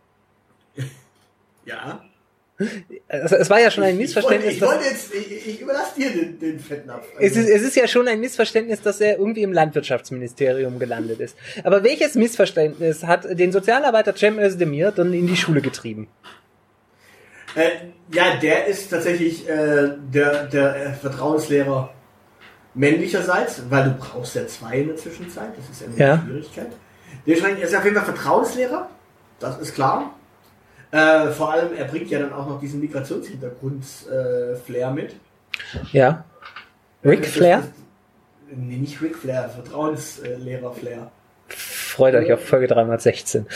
Ja. Es, es war ja schon ein Ich wollte, Missverständnis, ich dass, wollte jetzt, ich, ich überlasse dir den, den Fettnapf. es, ist, es ist ja schon ein Missverständnis, dass er irgendwie im Landwirtschaftsministerium gelandet ist. Aber welches Missverständnis hat den Sozialarbeiter Cem Özdemir dann in die Schule getrieben? Äh, ja, der ist tatsächlich äh, der, der äh, Vertrauenslehrer männlicherseits, weil du brauchst ja zwei in der Zwischenzeit, das ist ja eine Ja. Schwierigkeit. Dementsprechend ist er auf jeden Fall Vertrauenslehrer, das ist klar. Äh, vor allem, er bringt ja dann auch noch diesen Migrationshintergrund-Flair mit. Ja. Ric Das ist- Flair? das- Nee, nicht Ric Flair, Vertrauenslehrer-Flair. Freut euch auf Folge dreihundertsechzehn.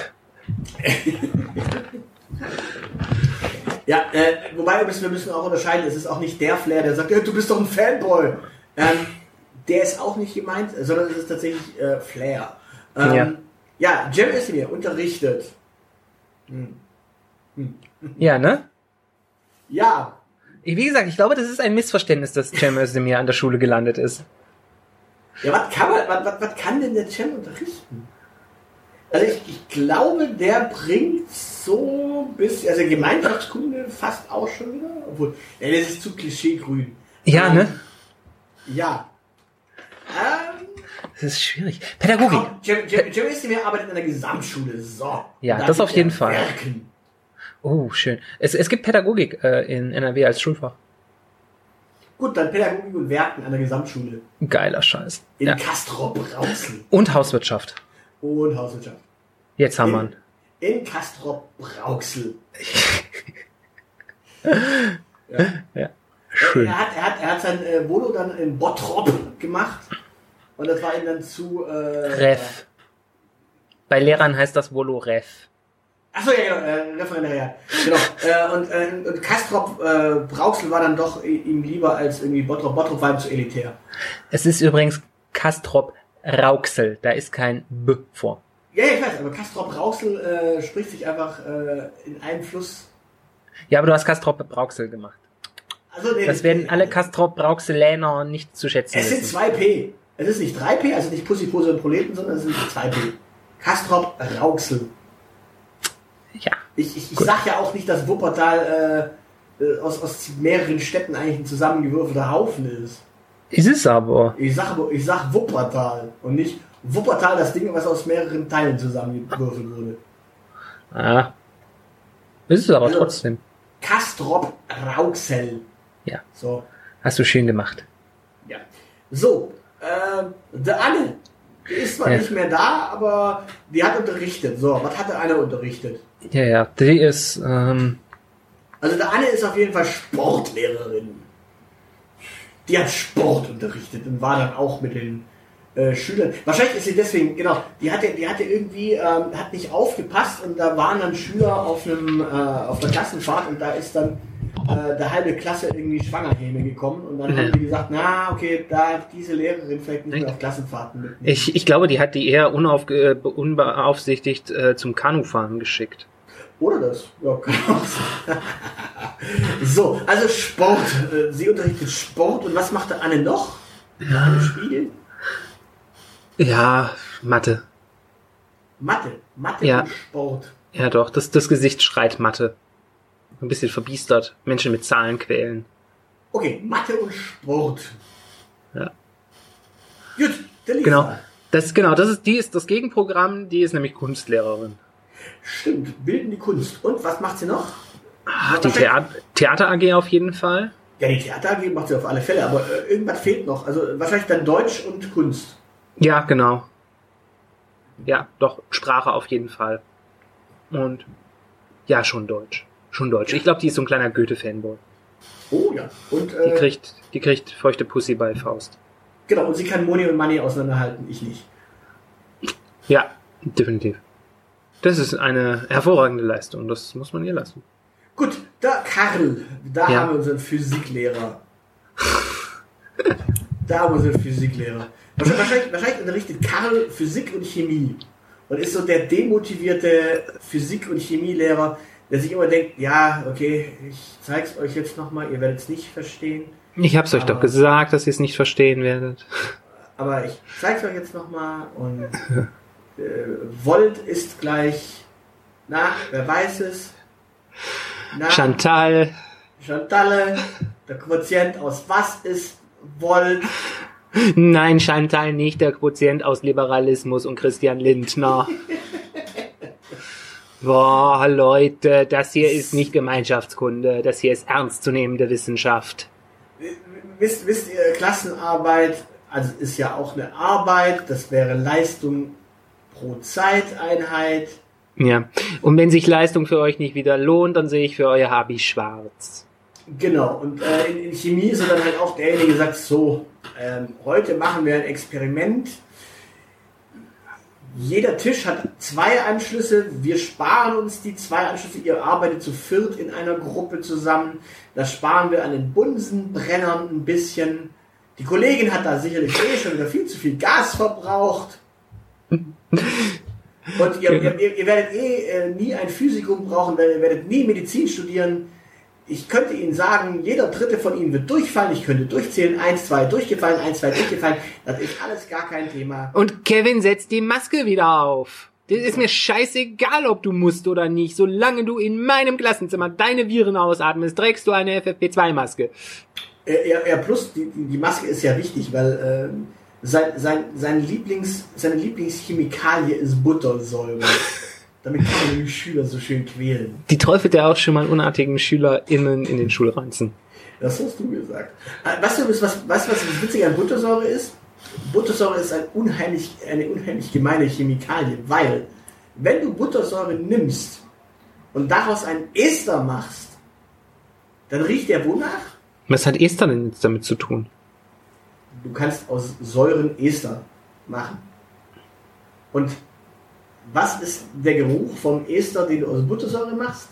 Ja, äh, wobei wir müssen, wir müssen auch unterscheiden, es ist auch nicht der Flair, der sagt, ja, du bist doch ein Fanboy. Ähm, der ist auch nicht gemeint, sondern es ist tatsächlich äh, Flair. Ähm, Ja. ja, Cem Özdemir unterrichtet. Hm. Ja, ne? Ja, Wie gesagt, ich glaube, das ist ein Missverständnis, dass Cem Özdemir an der Schule gelandet ist. ja, was kann man, was, was, was kann denn der Cem unterrichten? Also ich, ich glaube, der bringt so ein bisschen, also Gemeinschaftskunde fast auch schon wieder, obwohl, ja, das ist zu klischeegrün. Ja, Ähm, ne? Ja. Ähm, Das ist schwierig. Pädagogik. Komm, Cem Cem- Cem Özdemir arbeitet in der Gesamtschule. So. Ja, Da das geht auf jeden er Fall. werken. Oh, schön. Es, es gibt Pädagogik äh, in N R W als Schulfach. Gut, dann Pädagogik und Werken an der Gesamtschule. Geiler Scheiß. In Ja. Castrop-Rauxel. Und Hauswirtschaft. und Hauswirtschaft. Jetzt haben wir ihn. In, in Castrop-Rauxel. ja. ja. Schön. Er hat, er hat, er hat sein äh, Volo dann in Bottrop gemacht und das war ihm dann zu... Äh, Ref. Bei Lehrern heißt das Volo Ref. Achso, ja, genau, äh, Referendariat. Genau. äh, und, äh, und Castrop äh, Brauxel war dann doch ihm lieber als irgendwie Bottrop. Bottrop war ihm zu elitär. Es ist übrigens Castrop Rauxel, da ist kein B vor. Ja, ich weiß, aber Castrop Rauxel äh, spricht sich einfach äh, in einen Fluss. Ja, aber du hast Castrop Brauxel gemacht. Also, nee, das werden alle Castrop Brauxeläner nicht zu schätzen Es wissen. sind zwei P. Es ist nicht drei P, also nicht Pussy, Pose und Proleten, sondern es sind zwei P. Castrop Rauxel. Ja. Ich, ich, ich sag ja auch nicht, dass Wuppertal äh, aus, aus mehreren Städten eigentlich ein zusammengewürfelter Haufen ist. Ist es aber. Ich sag, ich sag Wuppertal und nicht Wuppertal, das Ding, was aus mehreren Teilen zusammengewürfelt wurde. Ah. Ist es aber also, trotzdem. Castrop Rauxel. Ja. So. Hast du schön gemacht. Ja. So, äh, der Anne, die ist zwar ja. nicht mehr da, aber die hat unterrichtet. So, was hat der Anne unterrichtet? Ja, ja, die ist, ähm... Also der Anne ist auf jeden Fall Sportlehrerin. Die hat Sport unterrichtet und war dann auch mit den äh, Schülern. Wahrscheinlich ist sie deswegen, genau, die hatte, die hatte irgendwie, ähm, hat nicht aufgepasst und da waren dann Schüler auf einem, äh, auf der Klassenfahrt und da ist dann äh, der halbe Klasse irgendwie Schwangerhäme gekommen und dann ja. haben die gesagt, na, okay, da diese Lehrerin vielleicht nicht mehr auf Klassenfahrten mitnehmen. Ich, ich glaube, die hat die eher unauf, äh, unbeaufsichtigt äh, zum Kanufahren geschickt. Oder das? Ja, kann auch sein. So, also Sport. Sie unterrichtet Sport. Und was macht der Anne noch? Ja. Im Spiel? Ja, Mathe. Mathe. Mathe ja. und Sport. Ja doch, das, das Gesicht schreit Mathe. Ein bisschen verbiestert. Menschen mit Zahlen quälen. Okay, Mathe und Sport. Ja. Gut, der Lisa. Genau. Das, genau, das ist, die ist das Gegenprogramm, die ist nämlich Kunstlehrerin. Stimmt, bilden die Kunst. Und was macht sie noch? Ah, die Theat- Theater A G auf jeden Fall. Ja, die Theater A G macht sie auf alle Fälle, aber äh, irgendwas fehlt noch. Also wahrscheinlich dann Deutsch und Kunst. Ja, genau. Ja, doch, Sprache auf jeden Fall. Und ja, schon Deutsch. Schon Deutsch. Ich glaube, die ist so ein kleiner Goethe-Fanboy. Oh ja. Und, äh, die kriegt, die kriegt feuchte Pussy bei Faust. Genau, und sie kann Moni und Money auseinanderhalten, ich nicht. Ja, definitiv. Das ist eine hervorragende Leistung, das muss man ihr lassen. Gut, da Karl, da ja. haben wir unseren Physiklehrer. Da haben wir unseren Physiklehrer. Wahrscheinlich, wahrscheinlich unterrichtet Karl Physik und Chemie und ist so der demotivierte Physik- und Chemielehrer, der sich immer denkt, ja, okay, ich zeig's euch jetzt nochmal, ihr werdet es nicht verstehen. Ich hab's euch doch gesagt, dass ihr es nicht verstehen werdet. Aber ich zeig's euch jetzt nochmal und äh, Volt ist gleich, na, wer weiß es? Na, Chantal. Chantalle, der Quotient aus was ist Volt? Nein, Chantal nicht, der Quotient aus Liberalismus und Christian Lindner. Boah, Leute, das hier ist nicht Gemeinschaftskunde, das hier ist ernstzunehmende Wissenschaft. Wisst, wisst ihr, Klassenarbeit, also ist ja auch eine Arbeit, das wäre Leistung pro Zeiteinheit. Ja, und wenn sich Leistung für euch nicht wieder lohnt, dann sehe ich für euer Abi schwarz. Genau, und äh, in, in Chemie ist dann halt auch derjenige, der sagt, so, ähm, heute machen wir ein Experiment. Jeder Tisch hat zwei Anschlüsse, wir sparen uns die zwei Anschlüsse, ihr arbeitet zu viert in einer Gruppe zusammen, da sparen wir an den Bunsenbrennern ein bisschen. Die Kollegin hat da sicherlich eh schon wieder viel zu viel Gas verbraucht. Und ihr, ihr, ihr werdet eh äh, nie ein Physikum brauchen, weil ihr werdet nie Medizin studieren. Ich könnte Ihnen sagen, jeder dritte von Ihnen wird durchfallen. Ich könnte durchzählen, eins, zwei, durchgefallen, eins, zwei, durchgefallen. Das ist alles gar kein Thema. Und Kevin setzt die Maske wieder auf. Das ist mir scheißegal, ob du musst oder nicht. Solange du in meinem Klassenzimmer deine Viren ausatmest, trägst du eine F F P zwei Maske. Ja, ja, plus die, die Maske ist ja wichtig, weil ähm, sein, sein, sein Lieblings, seine Lieblingschemikalie ist Buttersäure. Damit kann man die Schüler so schön quälen. Die träufelt ja auch schon mal unartigen SchülerInnen in den Schulranzen. Das hast du gesagt. Weißt du, was, was, was das Witzige an Buttersäure ist? Buttersäure ist ein unheimlich, eine unheimlich gemeine Chemikalie, weil wenn du Buttersäure nimmst und daraus ein Ester machst, dann riecht der wonach? Was hat Ester denn jetzt damit zu tun? Du kannst aus Säuren Ester machen. Und was ist der Geruch vom Ester, den du aus Buttersäure machst?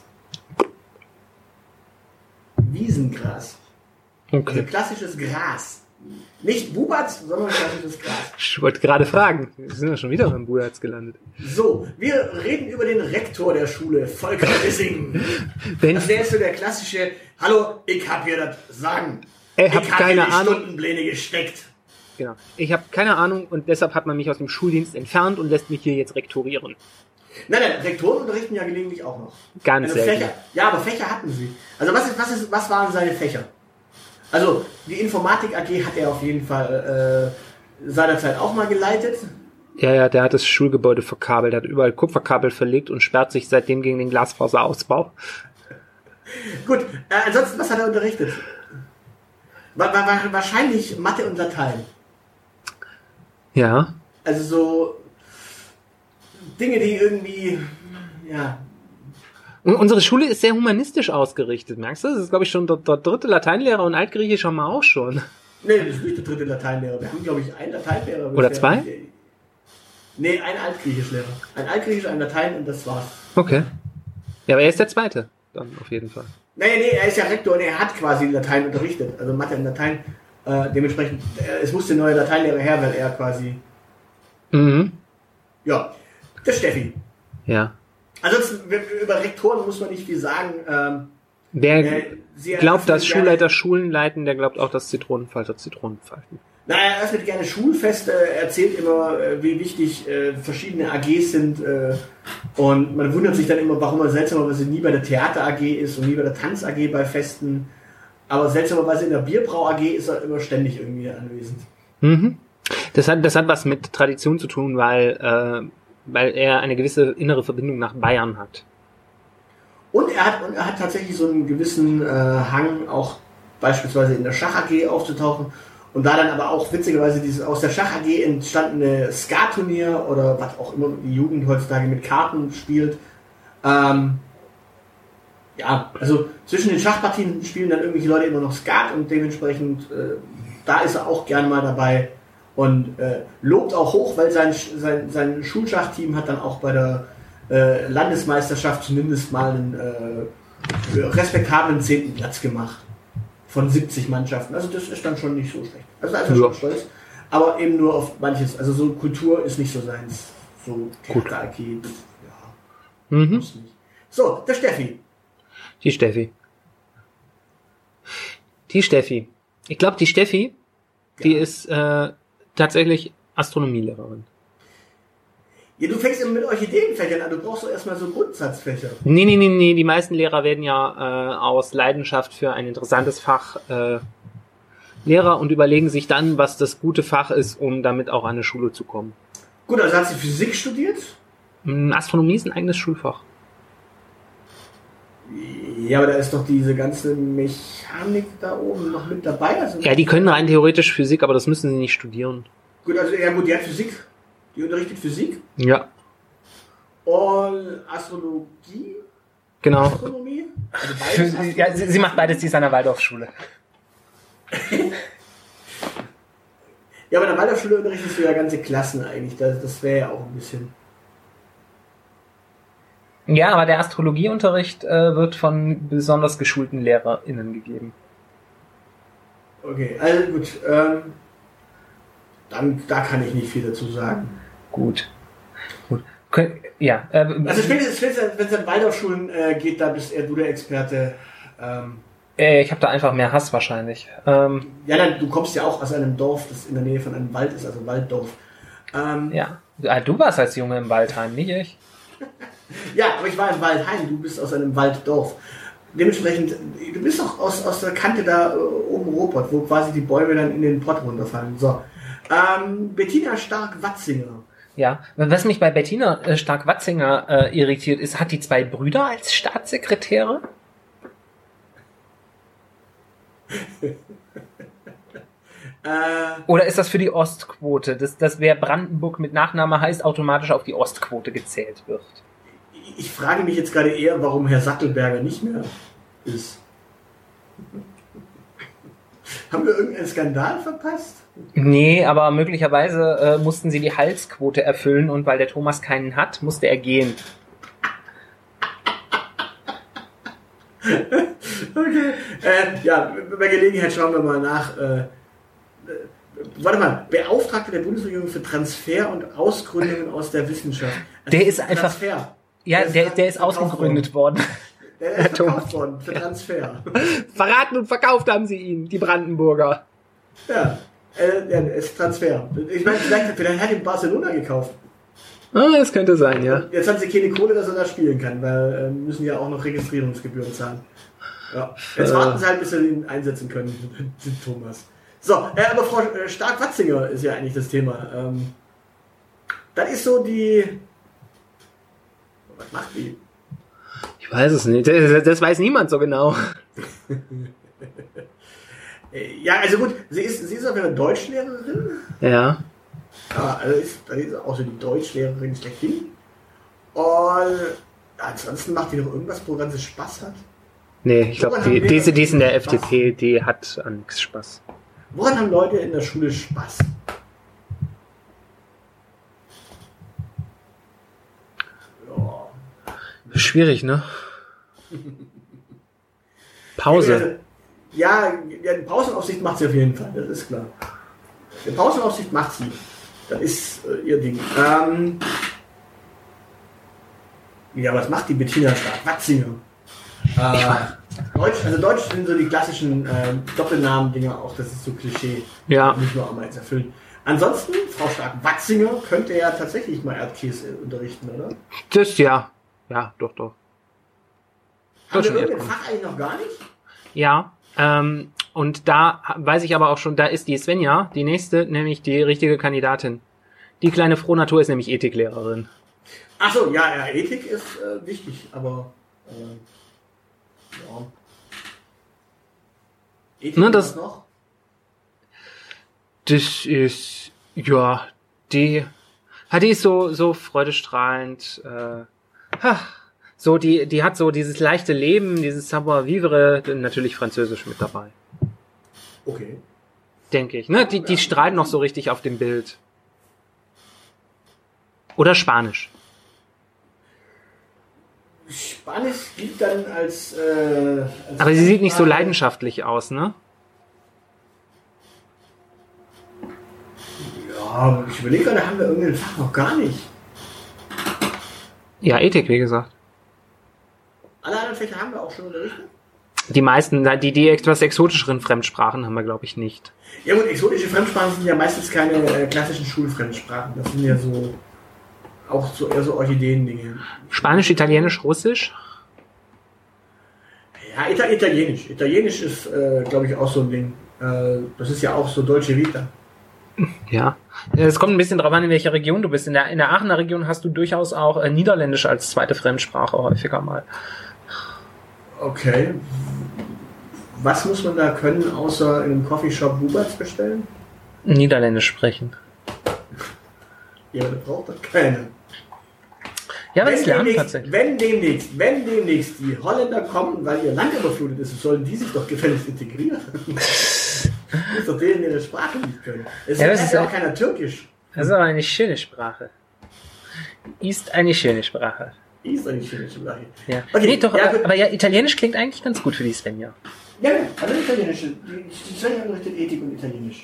Wiesengras. Okay. Also klassisches Gras. Nicht Bubatz, sondern klassisches Gras. Ich wollte gerade fragen. Wir sind ja schon wieder beim Bubatz gelandet. So, wir reden über den Rektor der Schule, Volker Wissing. Wenn Das wäre so der klassische, hallo, ich hab hier das Sagen. Ich hab keine hier die Ahnung. Stundenpläne gesteckt. Genau. Ich habe keine Ahnung und deshalb hat man mich aus dem Schuldienst entfernt und lässt mich hier jetzt rektorieren. Nein, nein, Rektoren unterrichten ja gelegentlich auch noch. Ganz Also selten. Fächer. Ja, aber Fächer hatten sie. Also was, ist, was, ist, was waren seine Fächer? Also die Informatik A G hat er auf jeden Fall äh, seinerzeit auch mal geleitet. Ja, ja, der hat das Schulgebäude verkabelt, der hat überall Kupferkabel verlegt und sperrt sich seitdem gegen den Glasfaserausbau. Gut, äh, ansonsten, was hat er unterrichtet? War, war, war wahrscheinlich Mathe und Latein. Ja. Also so Dinge, die irgendwie, ja. Und unsere Schule ist sehr humanistisch ausgerichtet, merkst du? Das ist, glaube ich, schon der, der dritte Lateinlehrer und Altgriechisch haben wir auch schon. Nee, das ist nicht der dritte Lateinlehrer. Wir haben, glaube ich, einen Lateinlehrer. Oder bisher. zwei? Nee, ein Altgriechischlehrer. Ein Altgriechisch, ein Latein und das war's. Okay. Ja, aber er ist der Zweite, dann auf jeden Fall. Naja, nee, er ist ja Rektor und er hat quasi Latein unterrichtet. Also Mathe und Latein. Äh, dementsprechend, äh, es musste ein neuer Lateinlehrer her, weil er quasi... Mhm. Ja, das Steffi. Ja. Ansonsten, über Rektoren muss man nicht viel sagen. Ähm, Wer äh, sie glaubt, dass eröffnet Schulleiter gerne- Schulen leiten, der glaubt auch, dass Zitronenfalter Zitronen falten. Na, er eröffnet gerne Schulfeste, erzählt immer, äh, wie wichtig äh, verschiedene A Gs sind. Äh, und man wundert sich dann immer, warum er seltsamerweise nie bei der Theater A G ist und nie bei der Tanz A G bei Festen. Aber seltsamerweise in der Bierbrau A G ist er immer ständig irgendwie anwesend. Mhm. Das hat, das hat was mit Tradition zu tun, weil, äh, weil er eine gewisse innere Verbindung nach Bayern hat. Und er hat, und er hat tatsächlich so einen gewissen äh, Hang, auch beispielsweise in der Schach A G aufzutauchen. Und da dann aber auch witzigerweise dieses aus der Schach A G entstandene Skat-Turnier oder was auch immer die Jugend heutzutage mit Karten spielt. Ähm, ja, also zwischen den Schachpartien spielen dann irgendwelche Leute immer noch Skat und dementsprechend äh, da ist er auch gern mal dabei und äh, lobt auch hoch, weil sein, sein, sein Schulschachteam hat dann auch bei der äh, Landesmeisterschaft zumindest mal einen äh, respektablen zehnten Platz gemacht. Von siebzig Mannschaften. Also das ist dann schon nicht so schlecht. Also da ist er Ja. schon stolz. Aber eben nur auf manches. Also so Kultur ist nicht so seins. So Gut. Theater A G. Ja, Mhm. muss nicht. So, der Steffi. Die Steffi. Die Steffi. Ich glaube, die Steffi, die Ja. ist äh, tatsächlich Astronomielehrerin. Ja, du fängst immer mit Orchideenfächern an. Du brauchst doch erstmal so Grundsatzfächer. Nee, nee, nee, nee, die meisten Lehrer werden ja äh, aus Leidenschaft für ein interessantes Fach äh, Lehrer und überlegen sich dann, was das gute Fach ist, um damit auch an eine Schule zu kommen. Gut, also hat sie Physik studiert? Mm, Astronomie ist ein eigenes Schulfach. Ja, aber da ist doch diese ganze Mechanik da oben noch mit dabei. Also Ja, die können rein theoretisch Physik, aber das müssen sie nicht studieren. Gut, also ja gut, die hat Physik. Die unterrichtet Physik. Ja, Und Astrologie. genau. Astronomie. Also beides Astronomie. Ja, sie, sie macht beides, die ist an der Waldorfschule. Ja, aber in der Waldorfschule unterrichtest du ja ganze Klassen eigentlich. Das, das wäre ja auch ein bisschen. Ja, aber der Astrologieunterricht äh, wird von besonders geschulten LehrerInnen gegeben. Okay, also gut. Ähm, dann, da kann ich nicht viel dazu sagen. Gut. Gut. Kön- Ja, äh, Also spätestens, spätestens wenn es an Waldorfschulen äh, geht, da bist eher du der Experte. Ähm, äh, ich habe da einfach mehr Hass wahrscheinlich. Ähm, ja, dann, du kommst ja auch aus einem Dorf, das in der Nähe von einem Wald ist, also Walddorf. Ähm, ja. Ah, du warst als Junge im Waldheim, nicht ich. Ja, aber ich war im Waldheim, du bist aus einem Walddorf. Dementsprechend, du bist auch aus, aus der Kante da äh, oben Ruhrpott, wo quasi die Bäume dann in den Pott runterfallen. So. Ähm, Bettina Stark-Watzinger. Ja, was mich bei Bettina äh, Stark-Watzinger äh, irritiert ist, hat die zwei Brüder als Äh, Oder ist das für die Ostquote, dass, dass wer Brandenburg mit Nachname heißt, automatisch auf die Ostquote gezählt wird? ich frage mich jetzt gerade eher, warum Herr Sattelberger nicht mehr ist. Haben wir irgendeinen Skandal verpasst? Nee, aber möglicherweise äh, mussten sie die Halsquote erfüllen und weil der Thomas keinen hat, musste er gehen. Okay. Äh, ja, bei Gelegenheit schauen wir mal nach. Äh, äh, warte mal, Beauftragter der Bundesregierung für Transfer und Ausgründungen aus der Wissenschaft. Also Der ist einfach... Transfer. Ja, der, der ist verkauft ausgegründet worden. Der ist verkauft worden für Transfer. Verraten und verkauft haben sie ihn, die Brandenburger. Ja, äh, ja, ist Transfer. Ich meine, vielleicht, vielleicht hat ihn Barcelona gekauft. Ah, das könnte sein, ja. Jetzt haben sie keine Kohle, dass er da spielen kann, weil äh, müssen ja auch noch Registrierungsgebühren zahlen. Ja. Jetzt Äh. warten sie halt, bis sie ihn einsetzen können, den Thomas. So, äh, aber Frau äh, Stark-Watzinger ist ja eigentlich das Thema. Ähm, das ist so die... Was macht die? Ich weiß es nicht. Das, das weiß niemand so genau. Ja, also gut, sie ist, sie ist auch eine Deutschlehrerin. Ja. Ja, also ist, das ist auch so die Deutschlehrerin schlechthin. Und ansonsten macht die noch irgendwas, woran sie Spaß hat. Nee, ich glaube, Woran die, haben diese, die ist in der Spaß? F D P, die hat an nichts Spaß. Woran haben Leute in der Schule Spaß? Ja. Schwierig, ne? Pause. Ja, ja, die Pausenaufsicht macht sie auf jeden Fall, das ist klar. Die Pausenaufsicht macht sie. Das ist äh, ihr Ding. Ähm, ja, was macht die Bettina Stark-Watzinger? Äh, Deutsch, also Deutsch sind so die klassischen äh, Doppelnamen-Dinger auch, das ist so Klischee. Ja. Nicht nur einmal jetzt erfüllen. Ansonsten, Frau Stark-Watzinger könnte ja tatsächlich mal Erdkäse unterrichten, oder? Das ja. Ja, doch, doch. Haben wir schon irgendein Erdkunde. Fach eigentlich noch gar nicht? Ja, ähm, und da weiß ich aber auch schon, da ist die Svenja, die nächste, nämlich die richtige Kandidatin. Die kleine Frohnatur ist nämlich Ethiklehrerin. Achso, ja, ja, Ethik ist äh, wichtig, aber äh, ja. Ethik Ne, und das- was noch? Das ist, ja, die, ah, die ist so, so freudestrahlend, äh, ha, so, die, die hat so dieses leichte Leben, dieses Savoir-vivre, natürlich Französisch mit dabei, Okay. denke ich, ne, die, die strahlt noch so richtig auf dem Bild. Oder Spanisch. Spanisch gilt dann als, äh, als Aber sie sieht nicht so Fremdsprache- leidenschaftlich aus, ne? Ja, ich überlege gerade, haben wir irgendein Fach noch gar nicht. Ja, Ethik, wie gesagt. Alle anderen Fächer haben wir auch schon unterrichtet. Die meisten, die, die etwas exotischeren Fremdsprachen haben wir, glaube ich, nicht. Ja gut, exotische Fremdsprachen sind ja meistens keine äh, klassischen Schulfremdsprachen. Das sind ja so auch so eher so Orchideen-Dinge. Spanisch, Italienisch, Russisch? Ja, Ita Italienisch. Italienisch ist, äh, glaube ich, auch so ein Ding. Äh, das ist ja auch so Dolce Vita. Ja. Es kommt ein bisschen drauf an, in welcher Region du bist. In der, in der Aachener Region hast du durchaus auch äh, Niederländisch als zweite Fremdsprache häufiger mal. Okay. Was muss man da können, außer in einem Coffeeshop Buberts bestellen? Niederländisch sprechen. Ja, das braucht doch keiner. Ja, aber Wenn das lernen demnächst, tatsächlich. wenn demnächst, wenn demnächst die Holländer kommen, weil ihr Land überflutet ist, sollen die sich doch gefälligst integrieren. Muss doch denen ihre Sprache nicht können. Es Ja, ja, das ist ist ja ja- auch keiner Türkisch. Das ist aber eine schöne Sprache. Ist eine schöne Sprache. Ist doch nicht schöne Sprache. Ja. Okay, Nee, doch, ja, aber, gut. aber ja, Italienisch klingt eigentlich ganz gut für die Svenja. Ja, ja, also Italienische. Die, die Svenja unterrichtet Ethik und Italienisch.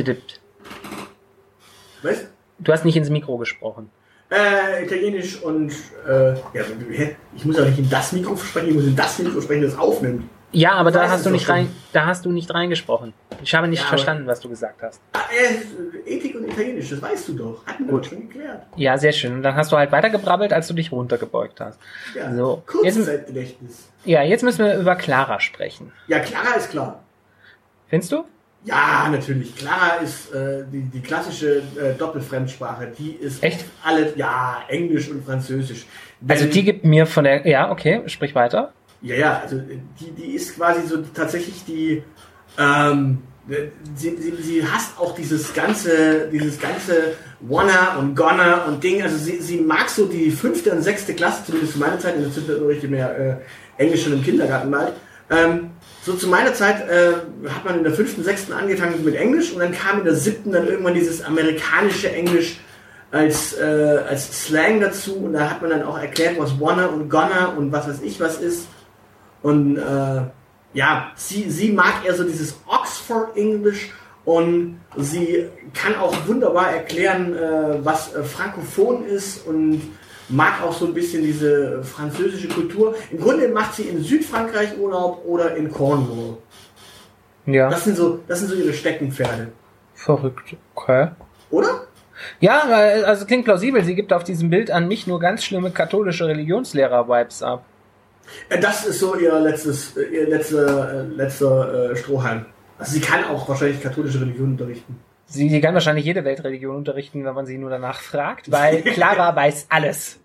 Du Weißt hast nicht ins Mikro gesprochen. Äh, Italienisch und, äh, ja, hä? Ich muss ja nicht in das Mikro sprechen, ich muss in das Mikro sprechen, das aufnimmt. Ja, aber Ich da weiß hast es du doch nicht schon. rein, da hast du nicht reingesprochen. Ich habe nicht Ja, aber- verstanden, was du gesagt hast. Ah, äh, Ethik und Italienisch, das weißt du doch. Hatten wir Gut. doch schon geklärt. Ja, sehr schön. Und dann hast du halt weitergebrabbelt, als du dich runtergebeugt hast. Ja, So, jetzt, Kurzzeitgedächtnis. ja, jetzt müssen wir über Clara sprechen. Ja, Clara ist klar. Findest du? Ja, natürlich. Clara ist äh, die, die klassische äh, Doppelfremdsprache. Die ist Echt? alle, ja, Englisch und Französisch. Also Wenn- die gibt mir von der, ja, okay, sprich weiter. Ja, ja, also die, die ist quasi so tatsächlich die, ähm, sie, sie, sie hasst auch dieses ganze, dieses ganze Wanna und Gonna und Ding. Also sie, sie mag so die fünfte und sechste Klasse, zumindest zu meiner Zeit, und jetzt sind wir nur richtig mehr äh, Englisch schon im Kindergarten mal. Ähm, so zu meiner Zeit äh, hat man in der fünften, sechsten angefangen mit Englisch und dann kam in der siebten dann irgendwann dieses amerikanische Englisch als, äh, als Slang dazu und da hat man dann auch erklärt, was Wanna und Gonna und was weiß ich was ist. Und äh, ja, sie, sie mag eher so dieses Oxford English und sie kann auch wunderbar erklären, äh, was äh, Frankophon ist und mag auch so ein bisschen diese französische Kultur. Im Grunde macht sie in Südfrankreich Urlaub oder in Cornwall. Ja. Das sind so, das sind so ihre Steckenpferde. Verrückt, okay. Oder? Ja, also klingt plausibel. Sie gibt auf diesem Bild an mich nur ganz schlimme katholische Religionslehrer-Vibes ab. Das ist so ihr letztes, ihr letzter, letzter äh, Strohhalm. Also sie kann auch wahrscheinlich katholische Religion unterrichten. Sie, sie kann wahrscheinlich jede Weltreligion unterrichten, wenn man sie nur danach fragt, weil Clara weiß alles.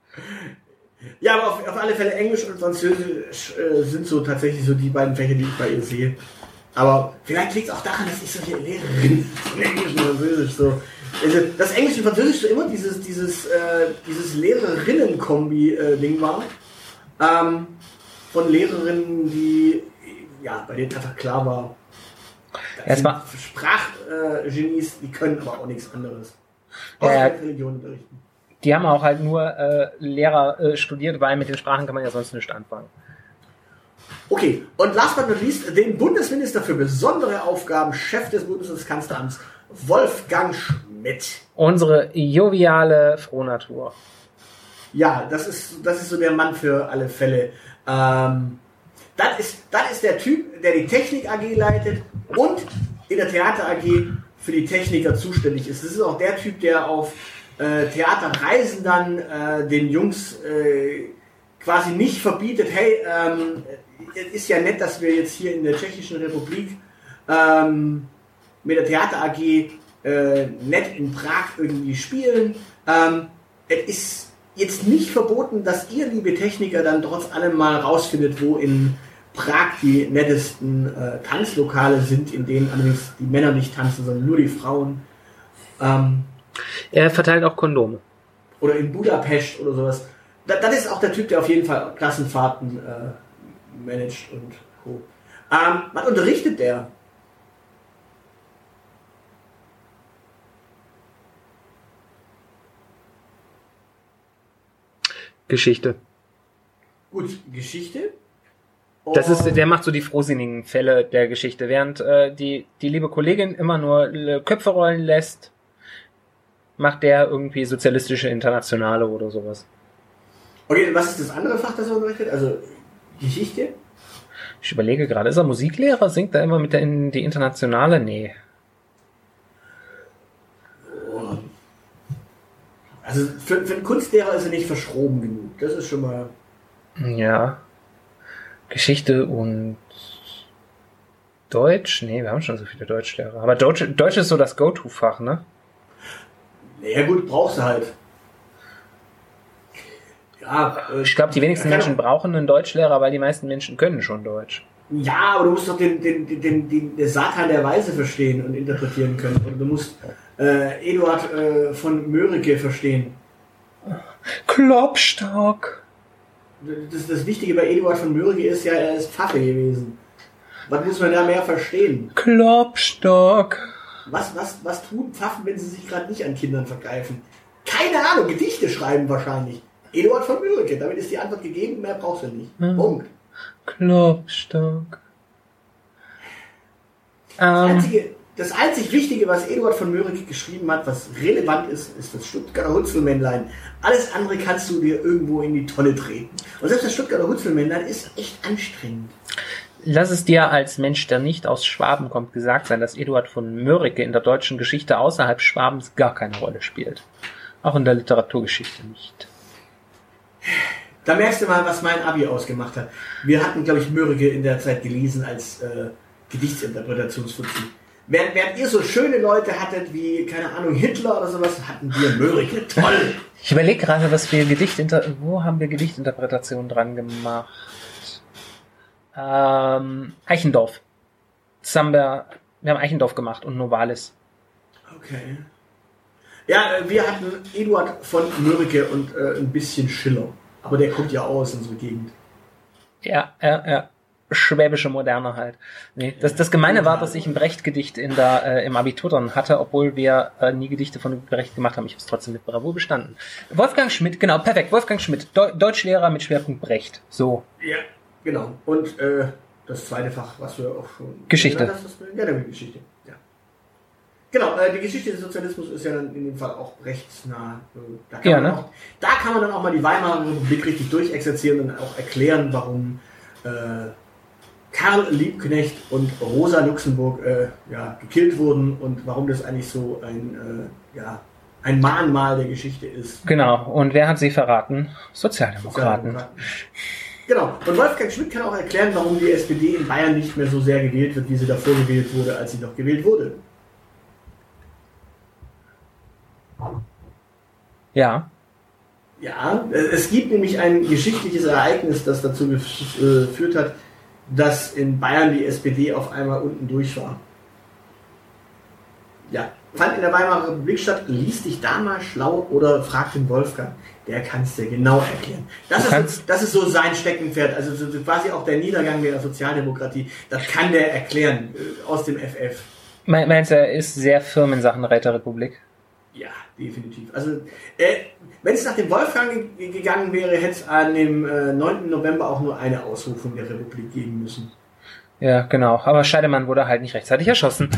Ja, aber auf, auf alle Fälle Englisch und Französisch äh, sind so tatsächlich so die beiden Fächer, die ich bei ihr sehe. Aber vielleicht liegt es auch daran, dass ich so eine Lehrerin von Englisch und Französisch so. Also das Englisch und Französisch so immer dieses, dieses, äh, dieses Lehrerinnen-Kombi-Ding war. Ähm, von Lehrerinnen, die, ja, bei denen einfach klar war, das sind Sprachgenies, äh, die können aber auch nichts anderes. Außer ja, Religion unterrichten. Die haben auch halt nur äh, Lehrer äh, studiert, weil mit den Sprachen kann man ja sonst nicht anfangen. Okay, und last but not least, den Bundesminister für besondere Aufgaben, Chef des Bundeskanzleramts, Wolfgang Schmidt. Unsere joviale Frohnatur. Ja, das ist, das ist so der Mann für alle Fälle. Ähm, das ist, das ist der Typ, der die Technik A G leitet und in der Theater A G für die Techniker zuständig ist. Das ist auch der Typ, der auf äh, Theaterreisen dann äh, den Jungs äh, quasi nicht verbietet, hey, ähm, es ist ja nett, dass wir jetzt hier in der Tschechischen Republik ähm, mit der Theater A G äh, nett in Prag irgendwie spielen. Ähm, es ist jetzt nicht verboten, dass ihr, liebe Techniker, dann trotz allem mal rausfindet, wo in Prag die nettesten äh, Tanzlokale sind, in denen allerdings die Männer nicht tanzen, sondern nur die Frauen. Ähm, er verteilt auch Kondome. Oder in Budapest oder sowas. Das, das ist auch der Typ, der auf jeden Fall Klassenfahrten äh, managt und co. Ähm, was unterrichtet der? Geschichte. Gut, Geschichte. Das ist, der macht so die frohsinnigen Fälle der Geschichte, während äh, die, die liebe Kollegin immer nur äh, Köpfe rollen lässt, macht der irgendwie sozialistische Internationale oder sowas. Okay, was ist das andere Fach, das er unterrichtet? Also Geschichte? Ich überlege gerade, ist er Musiklehrer? Singt er immer mit der in die Internationale? Nee. Also für, für einen Kunstlehrer ist er nicht verschroben genug. Das ist schon mal... Ja. Geschichte und Deutsch? Nee, wir haben schon so viele Deutschlehrer. Aber Deutsch, Deutsch ist so das Go-To-Fach, ne? Ja gut, brauchst du halt. Ja, äh, ich glaube, die wenigsten Menschen auch, brauchen einen Deutschlehrer, weil die meisten Menschen können schon Deutsch. Ja, aber du musst doch den, den, den, den, den, den Satan der Weise verstehen und interpretieren können. Und du musst äh, Eduard äh, von Mörike verstehen. Klopstock. Das, das Wichtige bei Eduard von Mörike ist ja, er ist Pfaffe gewesen. Was muss man da mehr verstehen? Klopstock. Was, was, was tun Pfaffen, wenn sie sich gerade nicht an Kindern vergreifen? Keine Ahnung, Gedichte schreiben wahrscheinlich. Eduard von Mörike, damit ist die Antwort gegeben, mehr brauchst du nicht. Hm. Punkt. Klopstock. Das Ähm. einzige, das einzig Wichtige, was Eduard von Mörike geschrieben hat, was relevant ist, ist das Stuttgarter Hutzelmännlein. Alles andere kannst du dir irgendwo in die Tonne treten. Und selbst das Stuttgarter Hutzelmännlein ist echt anstrengend. Lass es dir als Mensch, der nicht aus Schwaben kommt, gesagt sein, dass Eduard von Mörike in der deutschen Geschichte außerhalb Schwabens gar keine Rolle spielt. Auch in der Literaturgeschichte nicht. Da merkst du mal, was mein Abi ausgemacht hat. Wir hatten, glaube ich, Mörike in der Zeit gelesen als äh, Gedichtsinterpretationsfuzzi. Während, während ihr so schöne Leute hattet wie, keine Ahnung, Hitler oder sowas, hatten wir Mörike. Toll! Ich überlege gerade, was wir Gedichtinter... Wo haben wir Gedichtinterpretationen dran gemacht? Ähm, Eichendorff. Zamba Wir haben Eichendorff gemacht und Novalis. Okay. Ja, äh, wir hatten Eduard von Mörike und äh, ein bisschen Schiller. Aber der kommt ja auch aus unserer Gegend. Ja, ja, ja. Schwäbische Moderne halt. Nee, das, das Gemeine war, dass ich ein Brecht-Gedicht in der, äh, im Abitur dann hatte, obwohl wir äh, nie Gedichte von Brecht gemacht haben. Ich habe es trotzdem mit Bravour bestanden. Wolfgang Schmidt, genau, perfekt. Wolfgang Schmidt, Deu- Deutschlehrer mit Schwerpunkt Brecht. So. Ja, genau. Und äh, das zweite Fach, was wir auch schon... Geschichte. Ja, das ist, ja, der Geschichte. Ja. Genau, äh, die Geschichte des Sozialismus ist ja dann in dem Fall auch rechtsnah. Da kann, ja, man, ne? auch, da kann man dann auch mal die Weimarer Republik richtig durchexerzieren und auch erklären, warum äh, Karl Liebknecht und Rosa Luxemburg äh, ja, gekillt wurden und warum das eigentlich so ein, äh, ja, ein Mahnmal der Geschichte ist. Genau, und wer hat sie verraten? Sozialdemokraten. Sozialdemokraten. Genau, und Wolfgang Schmidt kann auch erklären, warum die S P D in Bayern nicht mehr so sehr gewählt wird, wie sie davor gewählt wurde, als sie noch gewählt wurde. Ja. Ja, es gibt nämlich ein geschichtliches Ereignis, das dazu geführt hat, dass in Bayern die S P D auf einmal unten durch war. Ja, fand in der Weimarer Republik statt, lies dich da mal schlau oder frag den Wolfgang, der kann es dir genau erklären. Das ist, so, das ist so sein Steckenpferd, also so quasi auch der Niedergang der Sozialdemokratie, das kann der erklären äh, aus dem F F. Meinst du, er ist sehr firm in Sachen Räterepublik? Ja, definitiv. Also, äh, wenn es nach dem Wolfgang ge- gegangen wäre, hätte es an dem äh, neunten November auch nur eine Ausrufung der Republik geben müssen. Ja, genau. Aber Scheidemann wurde halt nicht rechtzeitig erschossen.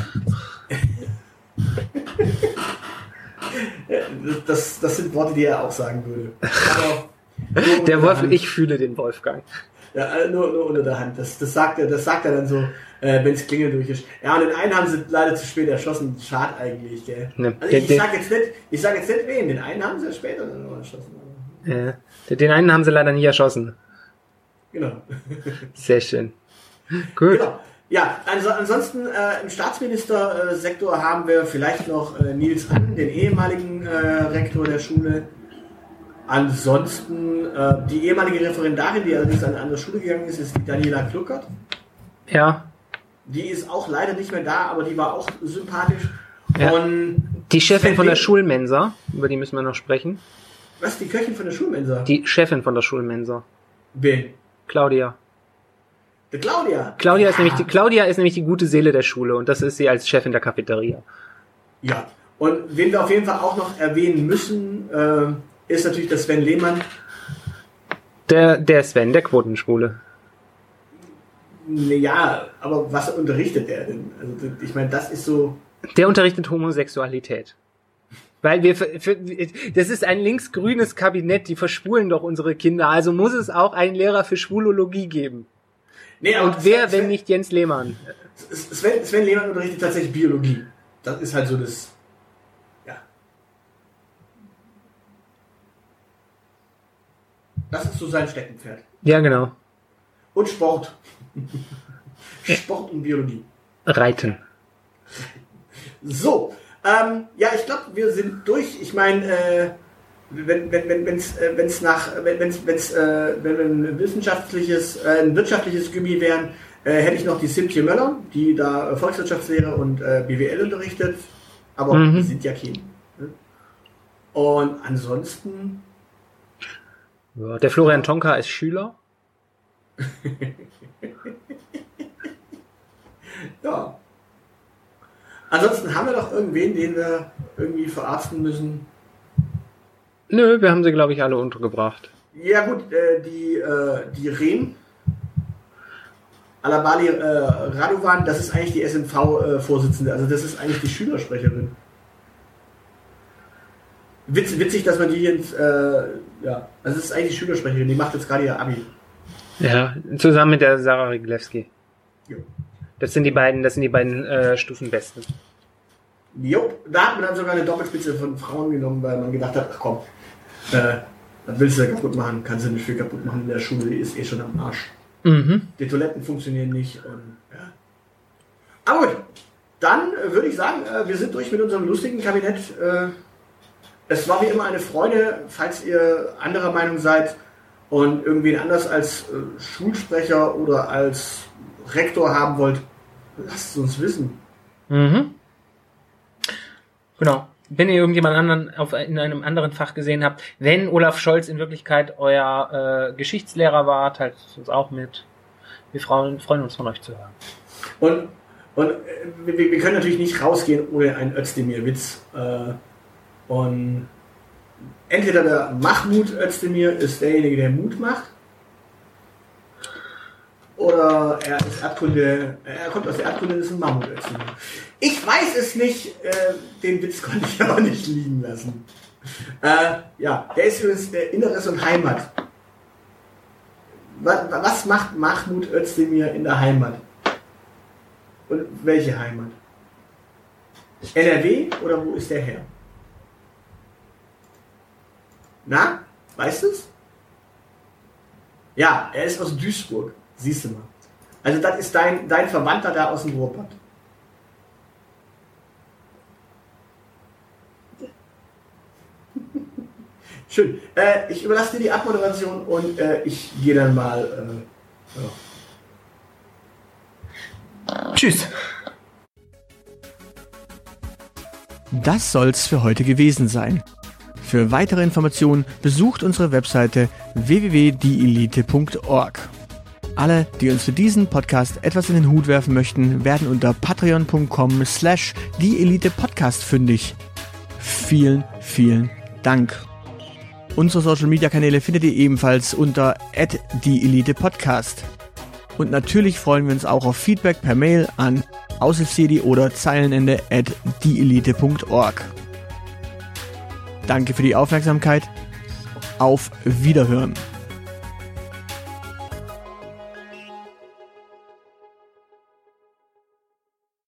das, das sind Worte, die er auch sagen würde. Aber nur Der unter Wolf, Hand. ich fühle den Wolfgang. Ja, nur, nur unter der Hand. Das, das, sagt, er, das sagt er dann so, äh, wenn es Klingel durch ist. Ja, und den einen haben sie leider zu spät erschossen. Schade eigentlich, gell? Ne, Also den- ich, ich sag jetzt nicht, ich sag jetzt nicht wen. Den einen haben sie später dann noch erschossen. Ja. Den einen haben sie leider nie erschossen. Genau. Sehr schön. Gut. Genau. Ja, also ansonsten äh, im Staatsministersektor haben wir vielleicht noch äh, Nils Ann, den ehemaligen äh, Rektor der Schule. Ansonsten äh, die ehemalige Referendarin, die allerdings an eine andere Schule gegangen ist, ist die Daniela Kluckert. Ja. Die ist auch leider nicht mehr da, aber die war auch sympathisch. Ja. Und Die Chefin Sven von der Lehmann- Schulmensa, über die müssen wir noch sprechen. Was, die Köchin von der Schulmensa? Die Chefin von der Schulmensa. Wen? Claudia. Die Claudia. Claudia ja. ist nämlich die, Claudia ist nämlich die gute Seele der Schule und das ist sie als Chefin der Cafeteria. Ja. Und wen wir auf jeden Fall auch noch erwähnen müssen, äh, ist natürlich der Sven Lehmann. Der, der Sven, der Quotenschwule. Ja, aber was unterrichtet er denn? Also ich meine, das ist so... Der unterrichtet Homosexualität. Weil wir, für, für, das ist ein linksgrünes Kabinett, die verschwulen doch unsere Kinder, also muss es auch einen Lehrer für Schwulologie geben. Nee, aber Und wer, Sven, wenn nicht Jens Lehmann? Sven, Sven Lehmann unterrichtet tatsächlich Biologie. Das ist halt so das... Ja. Das ist so sein Steckenpferd. Ja, genau. Und Sport. Sport und Biologie. Reiten. So, ähm, ja, ich glaube, wir sind durch. Ich meine, äh, wenn wenn wenn wenn's äh, wenn's nach wenn wenn's wenn's äh, wenn wir ein wissenschaftliches äh, ein wirtschaftliches Gymi wären, äh, hätte ich noch die Simtje Möller, die da äh, Volkswirtschaftslehre und äh, B W L unterrichtet, aber Mhm. die sind ja keine. Ne? Und ansonsten Ja, der Florian Tonka ist Schüler. ja. Ansonsten haben wir doch irgendwen, den wir irgendwie verarzten müssen. Nö, wir haben sie, glaube ich, alle untergebracht. Ja gut, äh, die, äh, die Rehm, Alabali äh, Radovan, das ist eigentlich die S M V-Vorsitzende, also das ist eigentlich die Schülersprecherin. Witz, witzig, dass man die jetzt, äh, ja, also das ist eigentlich die Schülersprecherin, die macht jetzt gerade ihr Abi. Ja, zusammen mit der Sarah Riglewski. Jo. Das sind die beiden, das sind die beiden äh, Stufenbesten. Jo, da hat man dann sogar eine Doppelspitze von Frauen genommen, weil man gedacht hat, ach komm, äh, was willst du da kaputt machen? Kannst du nicht viel kaputt machen in der Schule, die ist eh schon am Arsch. Mhm. Die Toiletten funktionieren nicht und ja. Aber gut, dann äh, würde ich sagen, äh, wir sind durch mit unserem lustigen Kabinett. Äh, es war wie immer eine Freude, falls ihr anderer Meinung seid und irgendwen anders als äh, Schulsprecher oder als Rektor haben wollt, lasst es uns wissen. Mhm. Genau. Wenn ihr irgendjemand anderen auf, in einem anderen Fach gesehen habt, wenn Olaf Scholz in Wirklichkeit euer äh, Geschichtslehrer war, teilt es uns auch mit. Wir freuen, freuen uns von euch zu hören. Und, und äh, wir, wir können natürlich nicht rausgehen ohne einen Özdemir-Witz. Äh, und entweder der Mahmoud Özdemir ist derjenige, der Mut macht, oder er ist Erdkunde, er kommt aus der Erdkunde, das ist ein Mahmoud Özdemir. Ich weiß es nicht, äh, den Witz konnte ich aber nicht liegen lassen. Äh, ja, der ist übrigens der Inneres und Heimat. Was, was macht Mahmoud Özdemir in der Heimat? Und welche Heimat? N R W oder wo ist der her? Na, weißt du es? Ja, er ist aus Duisburg. Siehst du mal. Also das ist dein, dein Verwandter da aus dem Ruhrpott. Schön. Äh, ich überlasse dir die Abmoderation und äh, ich gehe dann mal. Äh, ja. Tschüss. Das soll's für heute gewesen sein. Für weitere Informationen besucht unsere Webseite w w w punkt die elite punkt org. Alle, die uns für diesen Podcast etwas in den Hut werfen möchten, werden unter patreon punkt com slash die elite podcast fündig. Vielen, vielen Dank. Unsere Social Media Kanäle findet ihr ebenfalls unter at die elite podcast. Und natürlich freuen wir uns auch auf Feedback per Mail an aushilfsjedi oder zeilenende at die elite punkt org. Danke für die Aufmerksamkeit. Auf Wiederhören.